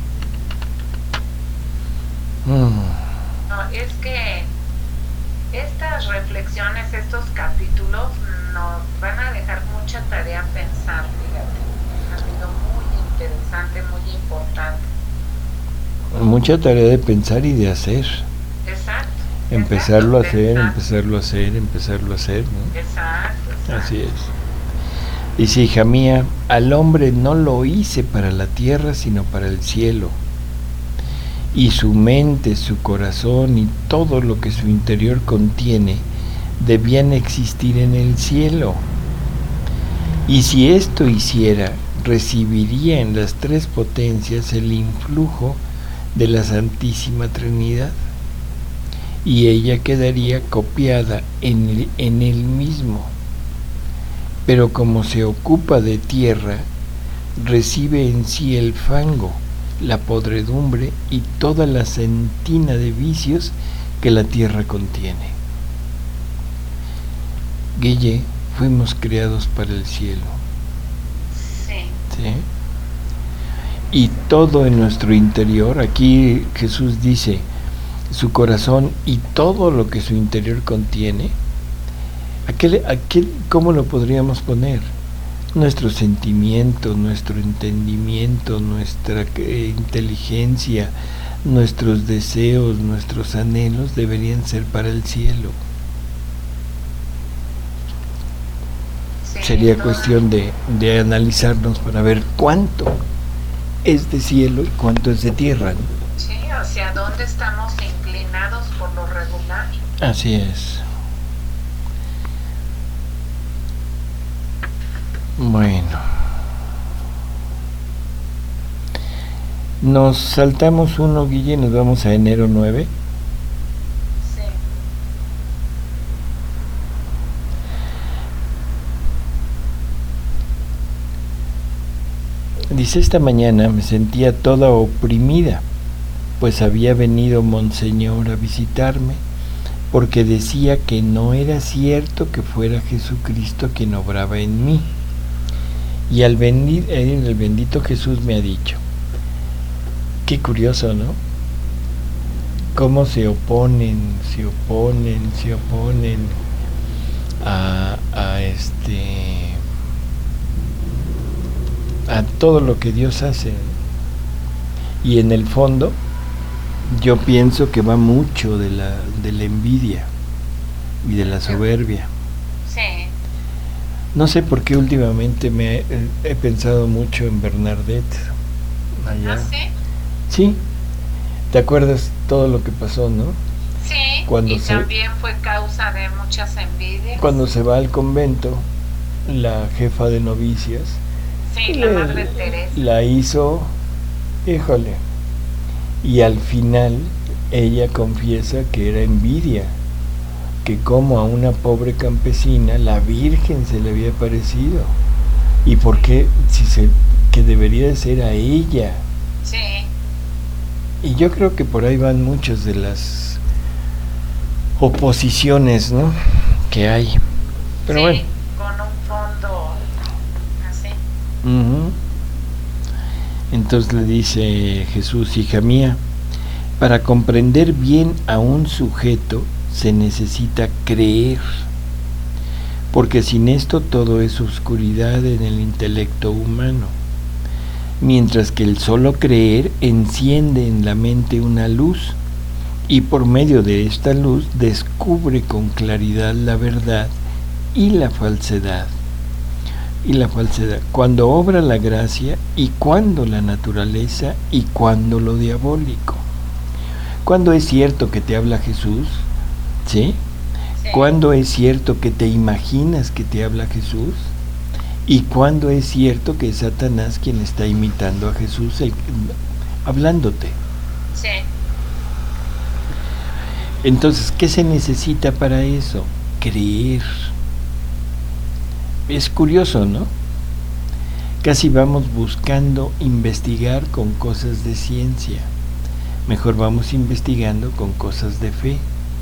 No, es que estas reflexiones, estos capítulos nos van a dejar mucha tarea a pensar, fíjate. Ha sido muy interesante, muy importante. Mucha tarea de pensar y de hacer. Exacto. Empezarlo exacto, a hacer, ¿no? Exacto. Así es. Dice, hija mía, al hombre no lo hice para la tierra, sino para el cielo. Y su mente, su corazón y todo lo que su interior contiene debían existir en el cielo. Y si esto hiciera, recibiría en las tres potencias el influjo de la Santísima Trinidad, y ella quedaría copiada en él mismo. Pero como se ocupa de tierra, recibe en sí el fango la podredumbre y toda la centina de vicios que la tierra contiene. Guille, fuimos creados para el cielo. Sí. ¿Sí? Y todo en nuestro interior, aquí Jesús dice, su corazón y todo lo que su interior contiene, ¿cómo lo podríamos poner? Nuestros sentimientos, nuestro entendimiento, nuestra inteligencia, nuestros deseos, nuestros anhelos deberían ser para el cielo. Sí, sería cuestión de analizarnos para ver cuánto es de cielo y cuánto es de tierra, ¿no? Sí, hacia dónde estamos inclinados por lo regular. Así es. Bueno, nos saltamos uno, Guille, y nos vamos a enero 9. Sí. Dice, esta mañana me sentía toda oprimida, pues había venido Monseñor a visitarme, porque decía que no era cierto que fuera Jesucristo quien obraba en mí. Y el bendito Jesús me ha dicho, qué curioso, ¿no? Cómo se oponen a todo lo que Dios hace. Y en el fondo yo pienso que va mucho de la envidia y de la soberbia. Sí. No sé por qué últimamente he pensado mucho en Bernadette allá. ¿Ah, sí? Sí, ¿te acuerdas todo lo que pasó, no? Sí, también fue causa de muchas envidias. Cuando se va al convento, la jefa de novicias, sí, la Madre Teresa, la hizo, híjole, y al final ella confiesa que era envidia, que como a una pobre campesina la Virgen se le había parecido, y por qué, que debería de ser a ella. Sí. Y yo creo que por ahí van muchas de las oposiciones, ¿no?, que hay. Pero sí, bueno, con un fondo así. Entonces le dice Jesús, hija mía, para comprender bien a un sujeto se necesita creer, porque sin esto todo es oscuridad en el intelecto humano, mientras que el solo creer enciende en la mente una luz, y por medio de esta luz descubre con claridad la verdad y la falsedad. Cuando obra la gracia y cuando la naturaleza y cuando lo diabólico. Cuando es cierto que te habla Jesús, ¿sí? Sí. Cuando es cierto que te imaginas que te habla Jesús, y cuando es cierto que es Satanás quien está imitando a Jesús hablándote. Sí. Entonces, ¿qué se necesita para eso? Creer. Es curioso, ¿no? Casi vamos buscando investigar con cosas de ciencia. Mejor vamos investigando con cosas de fe.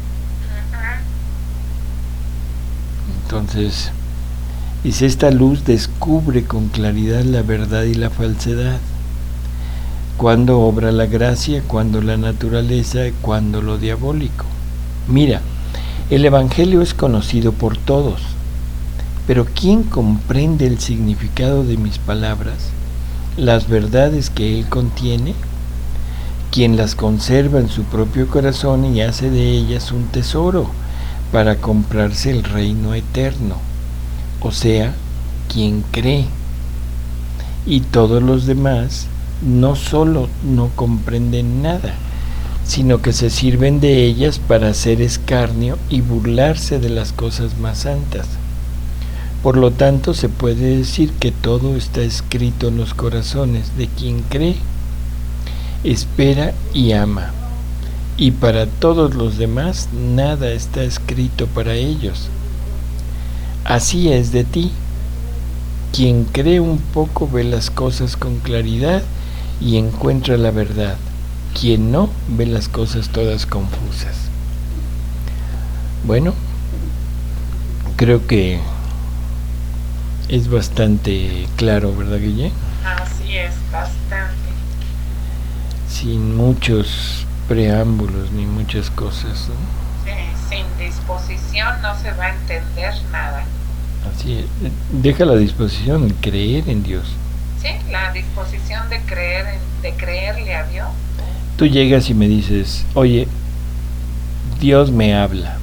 Entonces, dice, esta luz descubre con claridad la verdad y la falsedad. Cuando obra la gracia, cuando la naturaleza, cuando lo diabólico. Mira, el Evangelio es conocido por todos, pero ¿quién comprende el significado de mis palabras, las verdades que él contiene? Quien las conserva en su propio corazón y hace de ellas un tesoro para comprarse el reino eterno, o sea, quien cree. Y todos los demás no solo no comprenden nada, sino que se sirven de ellas para hacer escarnio y burlarse de las cosas más santas. Por lo tanto, se puede decir que todo está escrito en los corazones de quien cree, espera y ama. Y para todos los demás, nada está escrito para ellos. Así es de ti. Quien cree un poco ve las cosas con claridad y encuentra la verdad. Quien no, ve las cosas todas confusas. Bueno, creo que es bastante claro, ¿verdad, Guille? Así es, bastante. Sin muchos preámbulos ni muchas cosas, ¿no? Sí, sin disposición no se va a entender nada. Así es. Deja la disposición, el creer en Dios. Sí, la disposición de creerle a Dios. Tú llegas y me dices, oye, Dios me habla.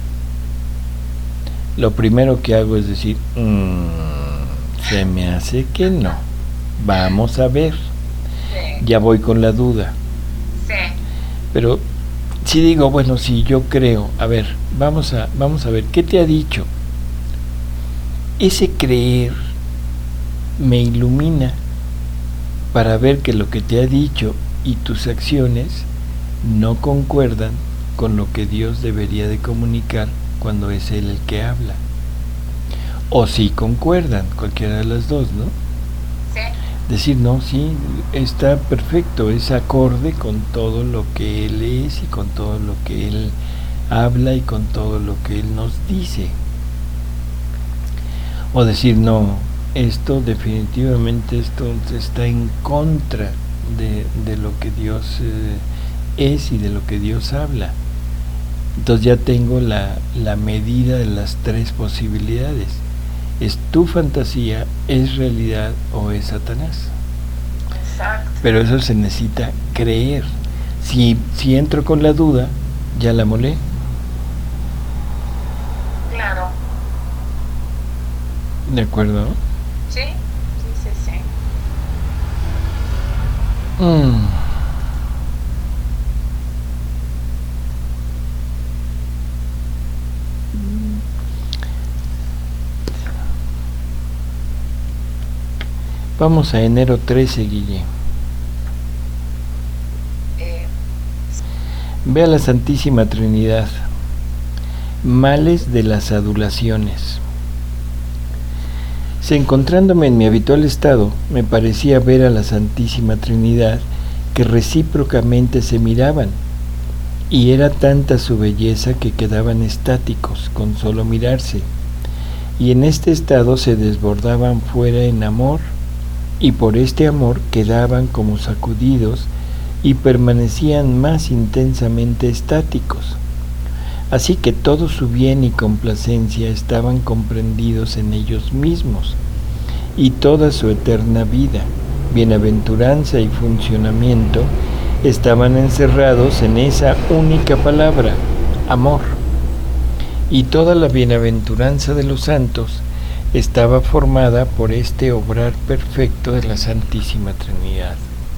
Lo primero que hago es decir, se me hace que no. Vamos a ver. Sí. Ya voy con la duda. Sí. Pero si digo, bueno, si yo creo, a ver, vamos a ver, ¿qué te ha dicho? Ese creer me ilumina para ver que lo que te ha dicho y tus acciones no concuerdan con lo que Dios debería de comunicar cuando es Él el que habla. O sí concuerdan, cualquiera de las dos, ¿no? Sí. Decir, no, sí, está perfecto, es acorde con todo lo que Él es y con todo lo que Él habla y con todo lo que Él nos dice. O decir, no, esto definitivamente está en contra de lo que Dios es y de lo que Dios habla. Entonces ya tengo la medida de las tres posibilidades. ¿Es tu fantasía, es realidad o es Satanás? Exacto. Pero eso se necesita creer. Si entro con la duda, ya la molé. Claro. ¿De acuerdo? Sí, sí. Vamos a enero 13, Guille. Ve a la Santísima Trinidad. Males de las adulaciones. Si encontrándome en mi habitual estado, me parecía ver a la Santísima Trinidad que recíprocamente se miraban, y era tanta su belleza que quedaban estáticos con solo mirarse, y en este estado se desbordaban fuera en amor, y por este amor quedaban como sacudidos y permanecían más intensamente estáticos. Así que todo su bien y complacencia estaban comprendidos en ellos mismos, y toda su eterna vida, bienaventuranza y funcionamiento estaban encerrados en esa única palabra, amor. Y toda la bienaventuranza de los santos estaba formada por este obrar perfecto de la Santísima Trinidad.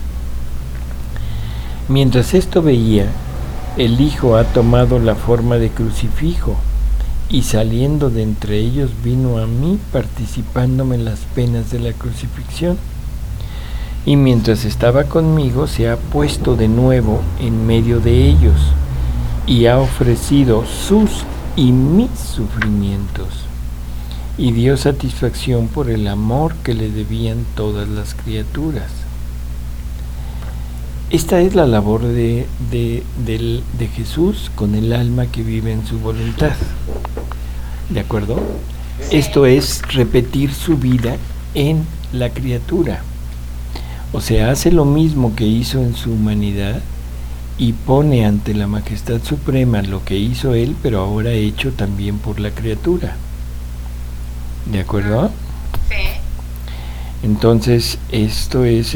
Mientras esto veía, el Hijo ha tomado la forma de crucifijo, y saliendo de entre ellos vino a mí participándome en las penas de la crucifixión. Y mientras estaba conmigo se ha puesto de nuevo en medio de ellos, y ha ofrecido sus y mis sufrimientos, y dio satisfacción por el amor que le debían todas las criaturas. Esta es la labor de Jesús con el alma que vive en su voluntad. ¿De acuerdo? Esto es repetir su vida en la criatura. O sea, hace lo mismo que hizo en su humanidad y pone ante la majestad suprema lo que hizo Él, pero ahora hecho también por la criatura. ¿De acuerdo? Sí. Entonces, esto es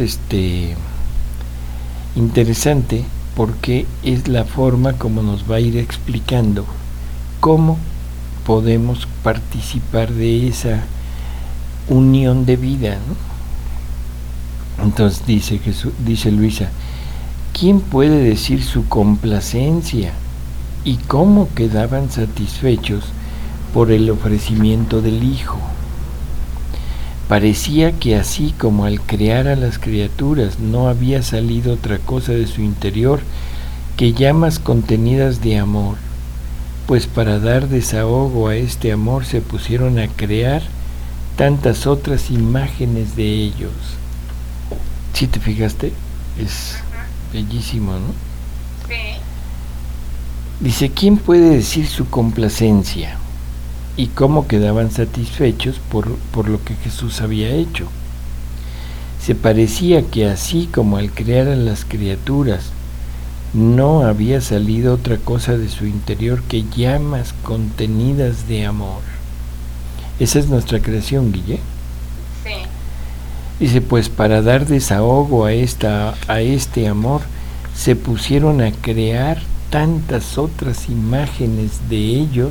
interesante porque es la forma como nos va a ir explicando cómo podemos participar de esa unión de vida, ¿no? Entonces dice Luisa, ¿quién puede decir su complacencia y cómo quedaban satisfechos por el ofrecimiento del Hijo? Parecía que así como al crear a las criaturas no había salido otra cosa de su interior que llamas contenidas de amor, pues para dar desahogo a este amor se pusieron a crear tantas otras imágenes de ellos. ¿Sí te fijaste? Es bellísimo, ¿no? Sí. Dice, ¿quién puede decir su complacencia? Y cómo quedaban satisfechos por lo que Jesús había hecho. Se parecía que así como al crear a las criaturas, no había salido otra cosa de su interior que llamas contenidas de amor. Esa es nuestra creación, Guille. Sí. Dice, pues para dar desahogo a este amor, se pusieron a crear tantas otras imágenes de ellos.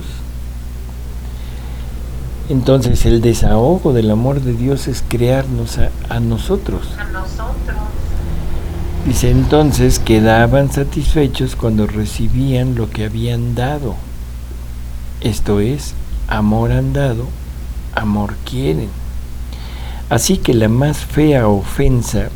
Entonces el desahogo del amor de Dios es crearnos a nosotros. A nosotros. Dice, entonces quedaban satisfechos cuando recibían lo que habían dado. Esto es, amor han dado, amor quieren. Así que la más fea ofensa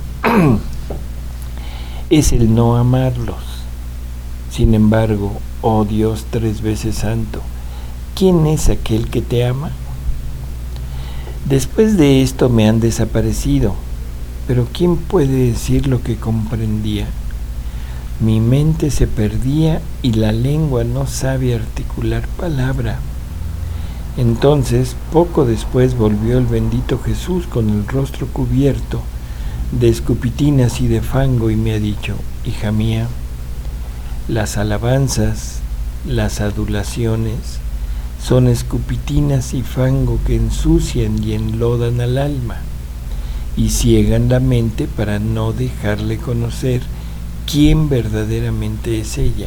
es el no amarlos. Sin embargo, oh Dios 3 veces santo, ¿quién es aquel que te ama? Después de esto me han desaparecido, pero ¿quién puede decir lo que comprendía? Mi mente se perdía y la lengua no sabe articular palabra. Entonces, poco después volvió el bendito Jesús con el rostro cubierto de escupitinas y de fango y me ha dicho, hija mía, las alabanzas, las adulaciones, son escupitinas y fango que ensucian y enlodan al alma y ciegan la mente para no dejarle conocer quién verdaderamente es ella,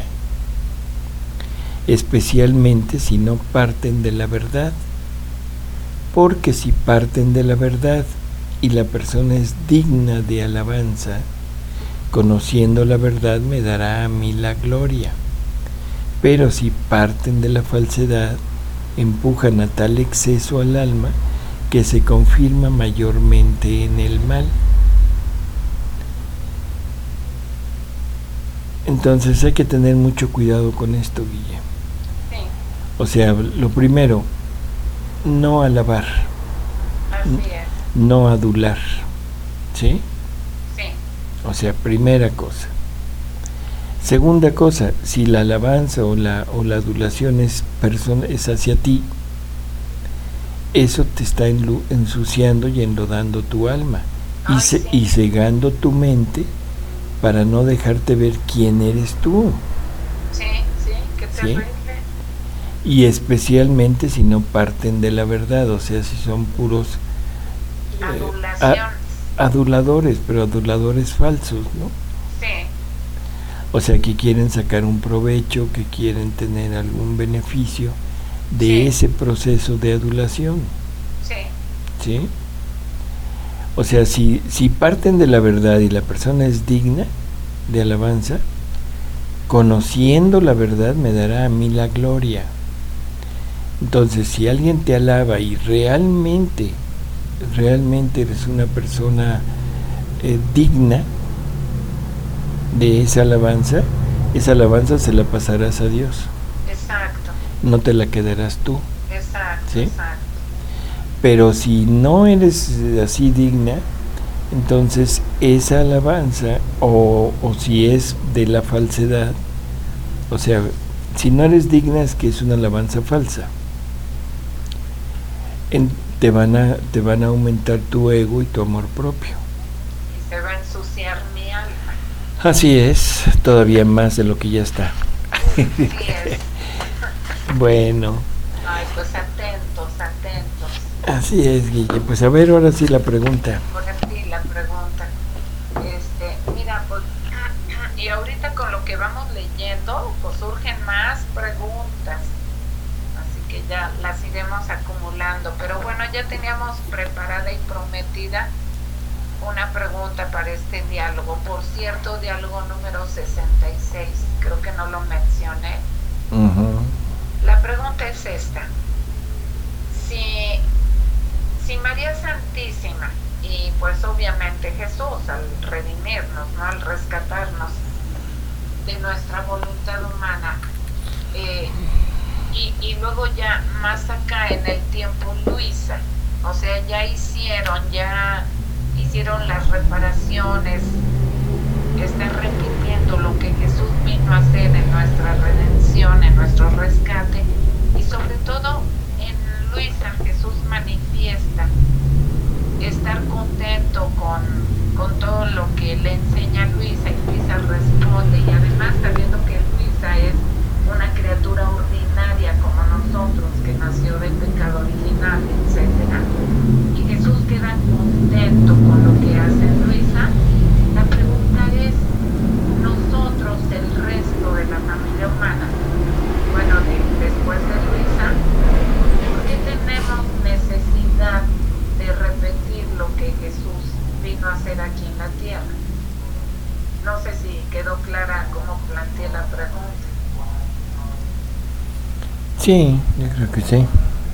especialmente si no parten de la verdad, porque si parten de la verdad y la persona es digna de alabanza, conociendo la verdad me dará a mí la gloria, pero si parten de la falsedad, empujan a tal exceso al alma que se confirma mayormente en el mal. Entonces hay que tener mucho cuidado con esto, Guille. Sí. O sea, lo primero, no alabar, Así es. no adular, ¿sí? Sí. O sea, primera cosa. Segunda cosa, si la alabanza o la adulación es hacia ti, eso te está ensuciando y enlodando tu alma y cegando tu mente para no dejarte ver quién eres tú. Sí, sí, qué terrible. Y especialmente si no parten de la verdad, o sea, si son puros aduladores, pero aduladores falsos, ¿no? Sí. O sea, que quieren sacar un provecho, que quieren tener algún beneficio de ese proceso de adulación. Sí. ¿Sí? O sea, si parten de la verdad y la persona es digna de alabanza, conociendo la verdad me dará a mí la gloria. Entonces, si alguien te alaba y realmente eres una persona digna de esa alabanza se la pasarás a Dios. Exacto. No te la quedarás tú. Exacto, ¿sí? exacto. Pero si no eres así digna, entonces esa alabanza, o si es de la falsedad, o sea, si no eres digna es que es una alabanza falsa. Te van a aumentar tu ego y tu amor propio. Y se va a ensuciar mi alma. Así es, todavía más de lo que ya está. Sí es. Bueno. Ay, pues atentos. Así es, Guille. Pues a ver, ahora sí la pregunta. Por aquí la pregunta. Mira, pues, y ahorita con lo que vamos leyendo, pues surgen más preguntas. Así que ya las iremos acumulando. Pero bueno, ya teníamos preparada y prometida una pregunta para este diálogo. Por cierto, diálogo número 66. Creo que no lo mencioné. La pregunta es esta. Si María Santísima y pues obviamente Jesús al redimirnos, ¿no? Al rescatarnos de nuestra voluntad humana, y luego ya más acá en el tiempo Luisa, o sea, ya hicieron las reparaciones está repitiendo lo que Jesús vino a hacer en nuestra redención, en nuestro rescate, y sobre todo en Luisa Jesús manifiesta estar contento con todo lo que le enseña Luisa, y Luisa responde, y además sabiendo que Luisa es una criatura ordinaria como nosotros, que nació del pecado original, etc. Y Jesús queda contento con lo que hace Luisa. La pregunta es, nosotros, el resto de la familia humana, bueno, después de Luisa, ¿por qué tenemos necesidad de repetir lo que Jesús vino a hacer aquí en la tierra? No sé si quedó clara cómo planteé la pregunta. Sí, yo creo que sí.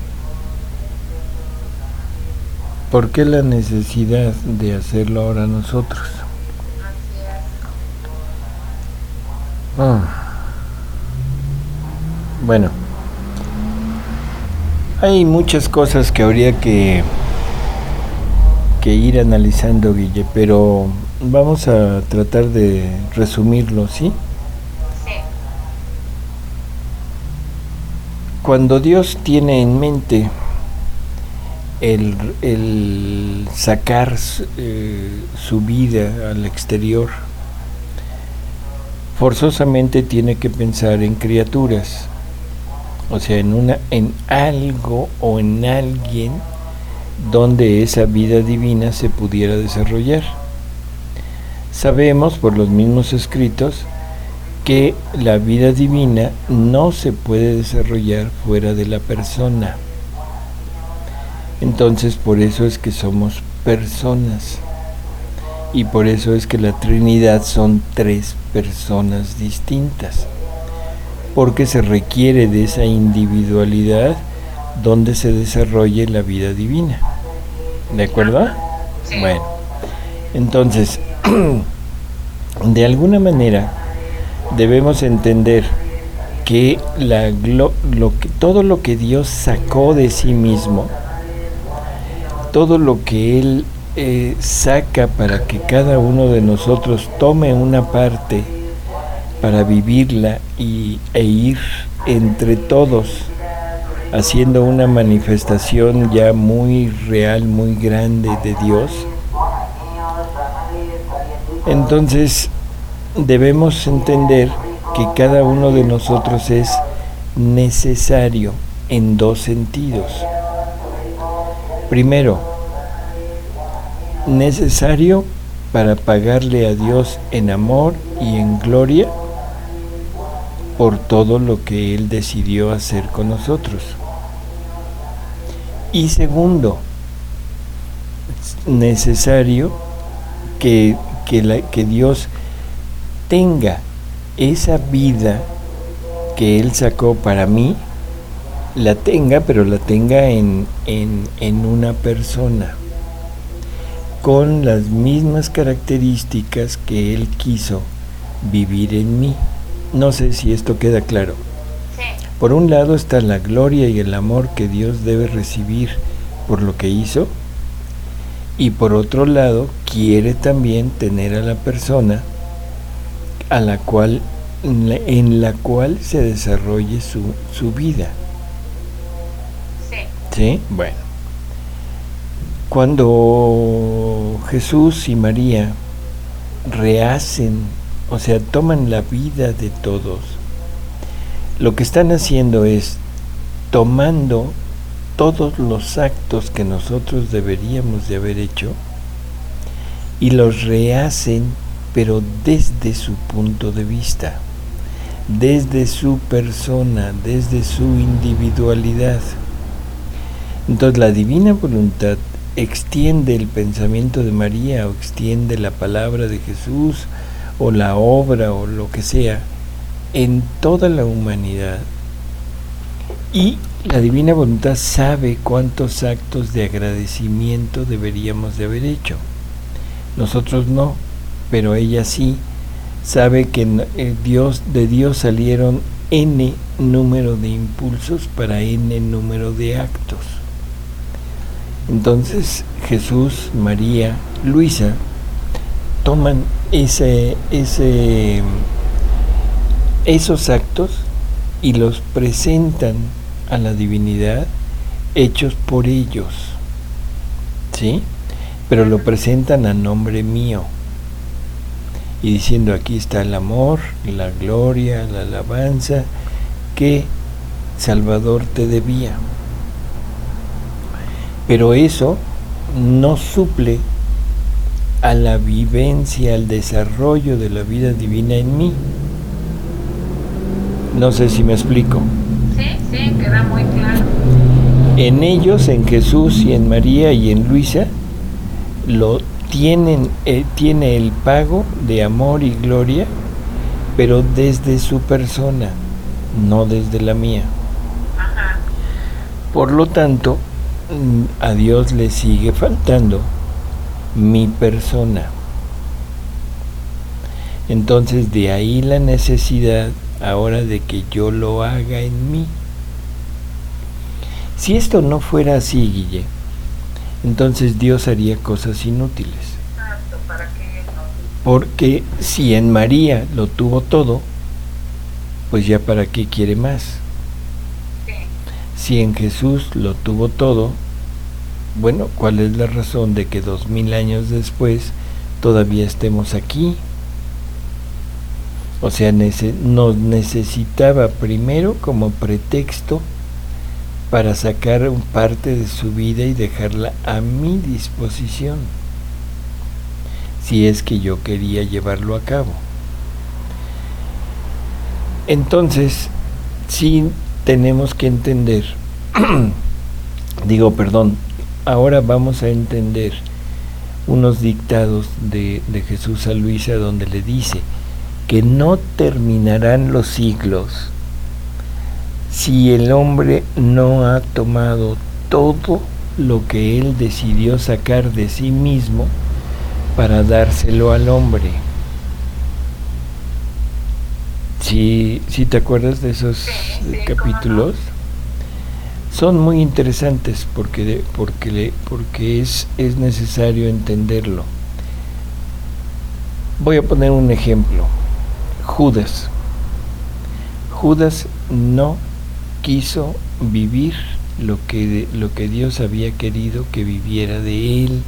¿Por qué la necesidad de hacerlo ahora nosotros? Así es. Bueno, hay muchas cosas que habría que ir analizando, Guille, pero vamos a tratar de resumirlo, ¿sí? Sí. Cuando Dios tiene en mente el sacar su vida al exterior, forzosamente tiene que pensar en criaturas, o sea, en algo o en alguien donde esa vida divina se pudiera desarrollar. Sabemos por los mismos escritos que la vida divina no se puede desarrollar fuera de la persona. Entonces, por eso es que somos personas, y por eso es que la Trinidad son 3 personas distintas, porque se requiere de esa individualidad donde se desarrolle la vida divina. ¿De acuerdo? Sí. Bueno, entonces, de alguna manera debemos entender que todo lo que Dios sacó de sí mismo, todo lo que Él saca para que cada uno de nosotros tome una parte para vivirla e ir entre todos haciendo una manifestación ya muy real, muy grande de Dios. Entonces debemos entender que cada uno de nosotros es necesario en 2 sentidos. Primero, necesario para pagarle a Dios en amor y en gloria por todo lo que Él decidió hacer con nosotros. Y segundo, necesario que Dios tenga esa vida que Él sacó para mí, la tenga, pero la tenga en una persona, con las mismas características que Él quiso vivir en mí. No sé si esto queda claro. Sí. Por un lado está la gloria y el amor que Dios debe recibir por lo que hizo, y por otro lado quiere también tener a la persona en la cual se desarrolle su vida. Sí. ¿Sí? Bueno. Cuando Jesús y María rehacen, o sea, toman la vida de todos, lo que están haciendo es tomando todos los actos que nosotros deberíamos de haber hecho y los rehacen, pero desde su punto de vista, desde su persona, desde su individualidad. Entonces la divina voluntad extiende el pensamiento de María, o extiende la palabra de Jesús, o la obra, o lo que sea, en toda la humanidad. Y la divina voluntad sabe cuántos actos de agradecimiento deberíamos de haber hecho. Nosotros no, pero ella sí sabe que de Dios salieron N número de impulsos para N número de actos. Entonces Jesús, María, Luisa toman esos actos y los presentan a la divinidad hechos por ellos, ¿sí? Pero lo presentan a nombre mío y diciendo: aquí está el amor, la gloria, la alabanza que Salvador te debía. Pero eso no suple a la vivencia, al desarrollo de la vida divina en mí. No sé si me explico. Sí, queda muy claro. En ellos, en Jesús y en María y en Luisa, tiene el pago de amor y gloria, pero desde su persona, no desde la mía. Ajá. Por lo tanto, a Dios le sigue faltando mi persona. Entonces, de ahí la necesidad ahora de que yo lo haga en mí. Si esto no fuera así, Guille, entonces Dios haría cosas inútiles. Exacto, ¿para qué no? Porque si en María lo tuvo todo, pues ya para qué quiere más. Sí. Si en Jesús lo tuvo todo, bueno, ¿cuál es la razón de que 2000 años después todavía estemos aquí? O sea, nos necesitaba primero como pretexto para sacar parte de su vida y dejarla a mi disposición, si es que yo quería llevarlo a cabo. Entonces, sí tenemos que entender, ahora vamos a entender unos dictados de Jesús a Luisa, donde le dice que no terminarán los siglos si el hombre no ha tomado todo lo que él decidió sacar de sí mismo para dárselo al hombre. ¿Sí te acuerdas de esos capítulos? Son muy interesantes porque es necesario entenderlo. Voy a poner un ejemplo. Judas no quiso vivir lo que Dios había querido que viviera de él.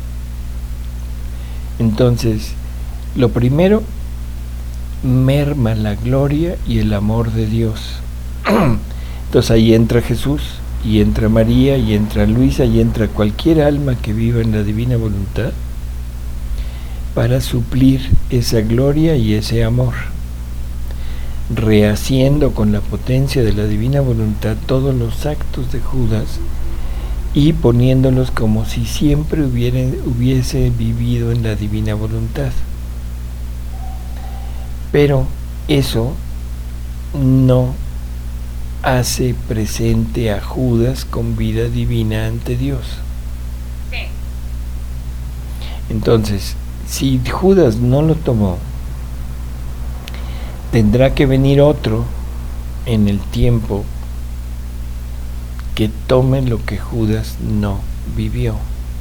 Entonces, lo primero, merma la gloria y el amor de Dios. Entonces ahí entra Jesús, y entra María, y entra Luisa, y entra cualquier alma que viva en la divina voluntad para suplir esa gloria y ese amor, rehaciendo con la potencia de la divina voluntad todos los actos de Judas y poniéndolos como si siempre hubiese vivido en la divina voluntad. Pero eso no hace presente a Judas con vida divina ante Dios. Sí. Entonces, si Judas no lo tomó, tendrá que venir otro en el tiempo que tome lo que Judas no vivió.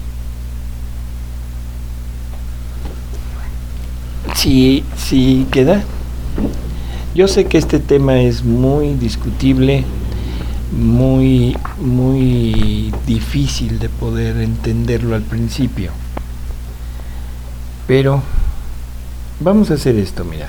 Sí queda. Yo sé que este tema es muy discutible, muy difícil de poder entenderlo al principio. Pero vamos a hacer esto, mira.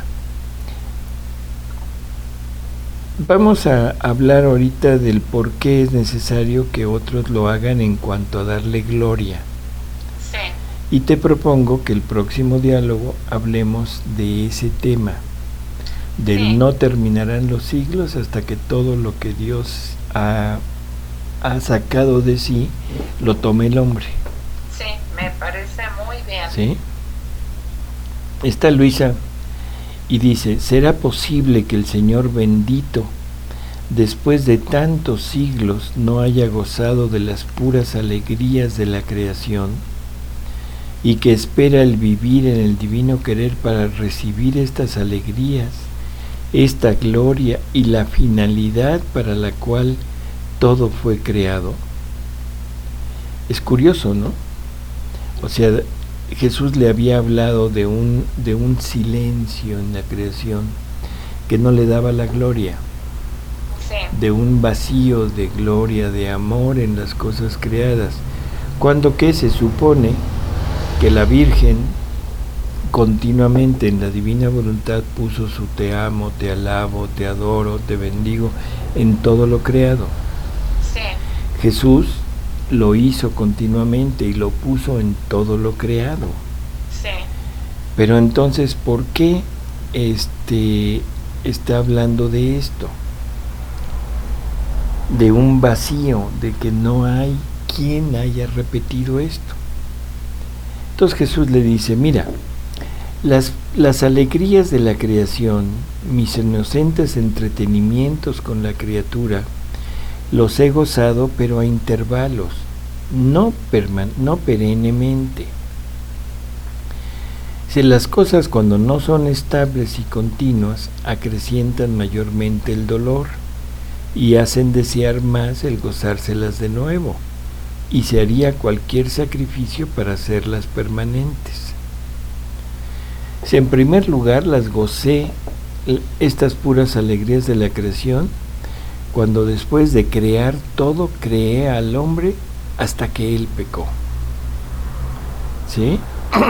Vamos a hablar ahorita del por qué es necesario que otros lo hagan en cuanto a darle gloria. Sí. Y te propongo que el próximo diálogo hablemos de ese tema, del Sí. no terminarán los siglos hasta que todo lo que Dios ha sacado de sí lo tome el hombre. Sí, me parece muy bien. ¿Sí? Está Luisa y dice: ¿será posible que el Señor bendito, después de tantos siglos, no haya gozado de las puras alegrías de la creación y que espera el vivir en el divino querer para recibir estas alegrías, esta gloria y la finalidad para la cual todo fue creado? Es curioso, ¿no? O sea, Jesús le había hablado de un silencio en la creación que no le daba la gloria, Sí. de un vacío de gloria, de amor en las cosas creadas, cuando que se supone que la Virgen continuamente en la divina voluntad puso su te amo, te alabo, te adoro, te bendigo en todo lo creado. Sí. Jesús lo hizo continuamente y lo puso en todo lo creado. Sí. Pero entonces, ¿por qué está hablando de esto? De un vacío, de que no hay quien haya repetido esto. Entonces Jesús le dice, mira, las alegrías de la creación, mis inocentes entretenimientos con la criatura, los he gozado, pero a intervalos, no perennemente. Si las cosas cuando no son estables y continuas, acrecientan mayormente el dolor y hacen desear más el gozárselas de nuevo, y se haría cualquier sacrificio para hacerlas permanentes. Si en primer lugar las gocé, estas puras alegrías de la creación, cuando después de crear todo, creé al hombre hasta que él pecó. ¿Sí?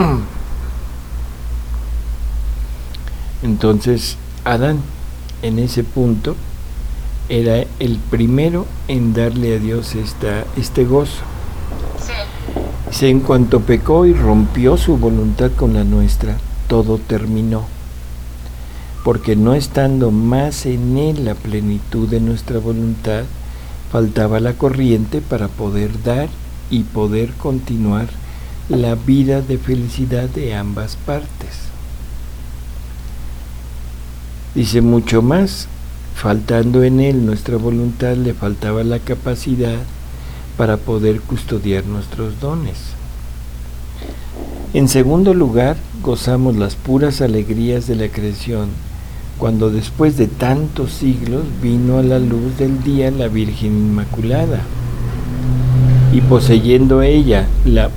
Entonces, Adán, en ese punto, era el primero en darle a Dios este gozo. Sí. En cuanto pecó y rompió su voluntad con la nuestra, todo terminó. Porque no estando más en él la plenitud de nuestra voluntad, faltaba la corriente para poder dar y poder continuar la vida de felicidad de ambas partes. Dice mucho más, faltando en él nuestra voluntad, le faltaba la capacidad para poder custodiar nuestros dones. En segundo lugar, gozamos las puras alegrías de la creación, cuando después de tantos siglos vino a la luz del día la Virgen Inmaculada, y poseyendo ella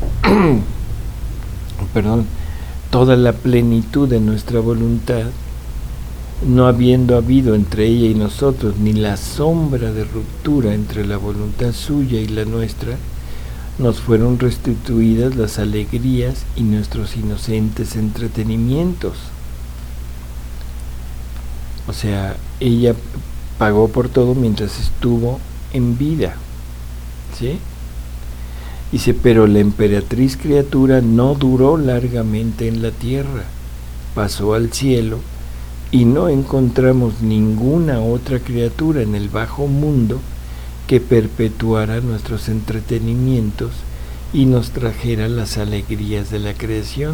toda la plenitud de nuestra voluntad, no habiendo habido entre ella y nosotros ni la sombra de ruptura entre la voluntad suya y la nuestra, nos fueron restituidas las alegrías y nuestros inocentes entretenimientos. O sea, ella pagó por todo mientras estuvo en vida, ¿sí? Dice, pero la emperatriz criatura no duró largamente en la tierra, pasó al cielo, y no encontramos ninguna otra criatura en el bajo mundo que perpetuara nuestros entretenimientos y nos trajera las alegrías de la creación.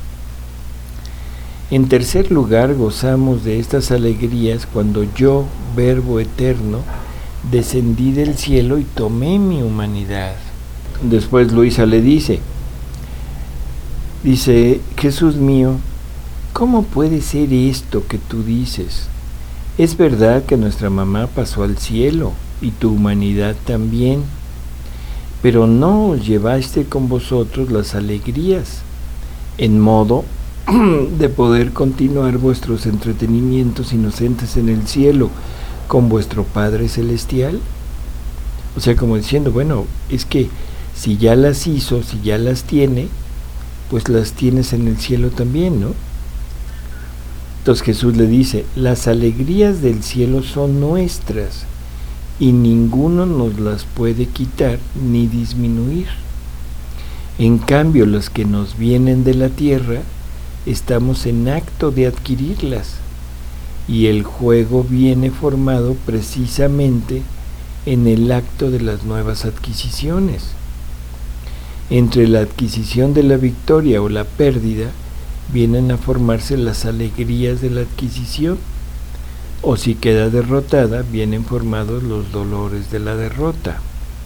En tercer lugar, gozamos de estas alegrías cuando yo, Verbo eterno, descendí del cielo y tomé mi humanidad. Después Luisa le dice, Jesús mío, ¿cómo puede ser esto que tú dices? Es verdad que nuestra mamá pasó al cielo y tu humanidad también, pero no os llevaste con vosotros las alegrías, en modo de poder continuar vuestros entretenimientos inocentes en el cielo con vuestro Padre Celestial. O sea, como diciendo, bueno, es que si ya las hizo, si ya las tiene, pues las tienes en el cielo también, ¿no? Entonces Jesús le dice, las alegrías del cielo son nuestras y ninguno nos las puede quitar ni disminuir. En cambio, las que nos vienen de la tierra, estamos en acto de adquirirlas, y el juego viene formado precisamente en el acto de las nuevas adquisiciones. Entre la adquisición de la victoria o la pérdida, vienen a formarse las alegrías de la adquisición, o si queda derrotada, vienen formados los dolores de la derrota.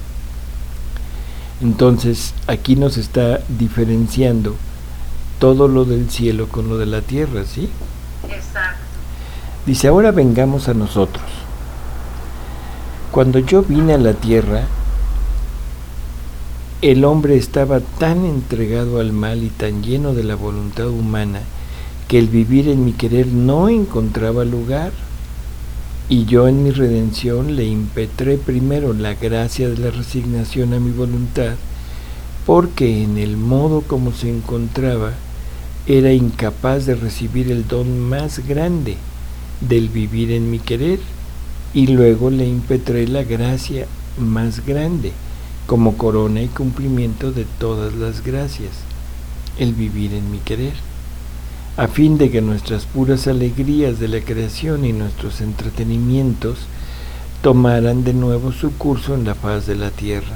Entonces, aquí nos está diferenciando todo lo del cielo con lo de la tierra, ¿sí? Exacto. Dice, ahora vengamos a nosotros. Cuando yo vine a la tierra, el hombre estaba tan entregado al mal y tan lleno de la voluntad humana que el vivir en mi querer no encontraba lugar. Y yo en mi redención le impetré primero la gracia de la resignación a mi voluntad, porque en el modo como se encontraba era incapaz de recibir el don más grande del vivir en mi querer, y luego le impetré la gracia más grande como corona y cumplimiento de todas las gracias, el vivir en mi querer, a fin de que nuestras puras alegrías de la creación y nuestros entretenimientos tomaran de nuevo su curso en la faz de la tierra.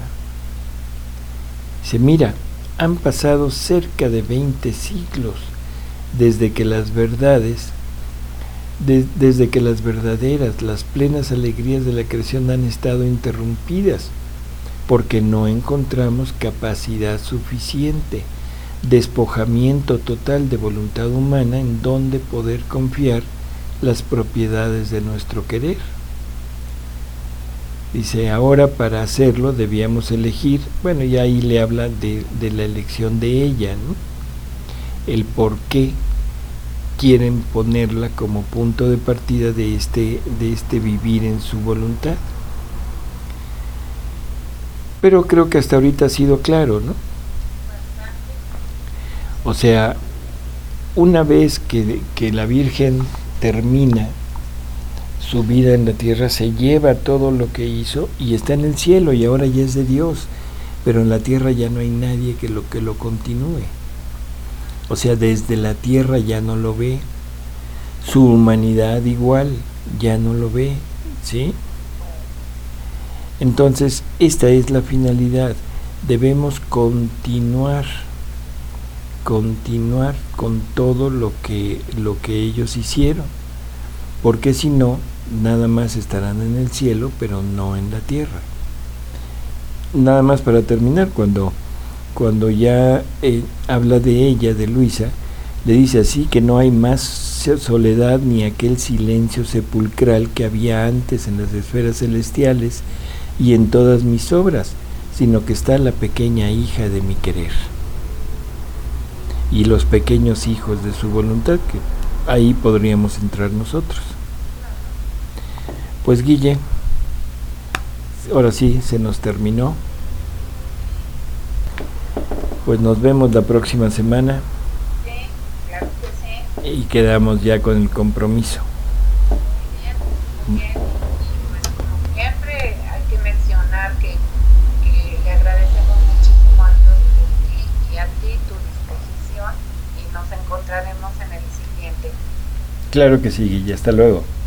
Se mira, han pasado cerca de 20 siglos desde que las verdaderas, las plenas alegrías de la creación han estado interrumpidas, porque no encontramos capacidad suficiente, despojamiento total de voluntad humana en donde poder confiar las propiedades de nuestro querer. Dice, ahora para hacerlo debíamos elegir, bueno, y ahí le habla de la elección de ella, ¿no? El por qué quieren ponerla como punto de partida de este vivir en su voluntad. Pero creo que hasta ahorita ha sido claro, ¿no? O sea, una vez que la Virgen termina su vida en la tierra, se lleva todo lo que hizo y está en el cielo y ahora ya es de Dios, pero en la tierra ya no hay nadie que lo continúe. O sea, desde la tierra ya no lo ve, su humanidad igual ya no lo ve, ¿sí? Entonces, esta es la finalidad. Debemos continuar con todo lo que ellos hicieron, porque si no, nada más estarán en el cielo, pero no en la tierra. Nada más para terminar, cuando ya habla de ella, de Luisa, le dice así, que no hay más soledad ni aquel silencio sepulcral que había antes en las esferas celestiales y en todas mis obras, sino que está la pequeña hija de mi querer y los pequeños hijos de su voluntad, que ahí podríamos entrar nosotros. Pues Guille, ahora sí se nos terminó. Pues nos vemos la próxima semana. Sí, claro que sí. Y quedamos ya con el compromiso. Muy bien. Y pues como siempre hay que mencionar que le agradecemos muchísimo a Dios por ti y a ti tu disposición, y nos encontraremos en el siguiente. Claro que sí, Guille, hasta luego.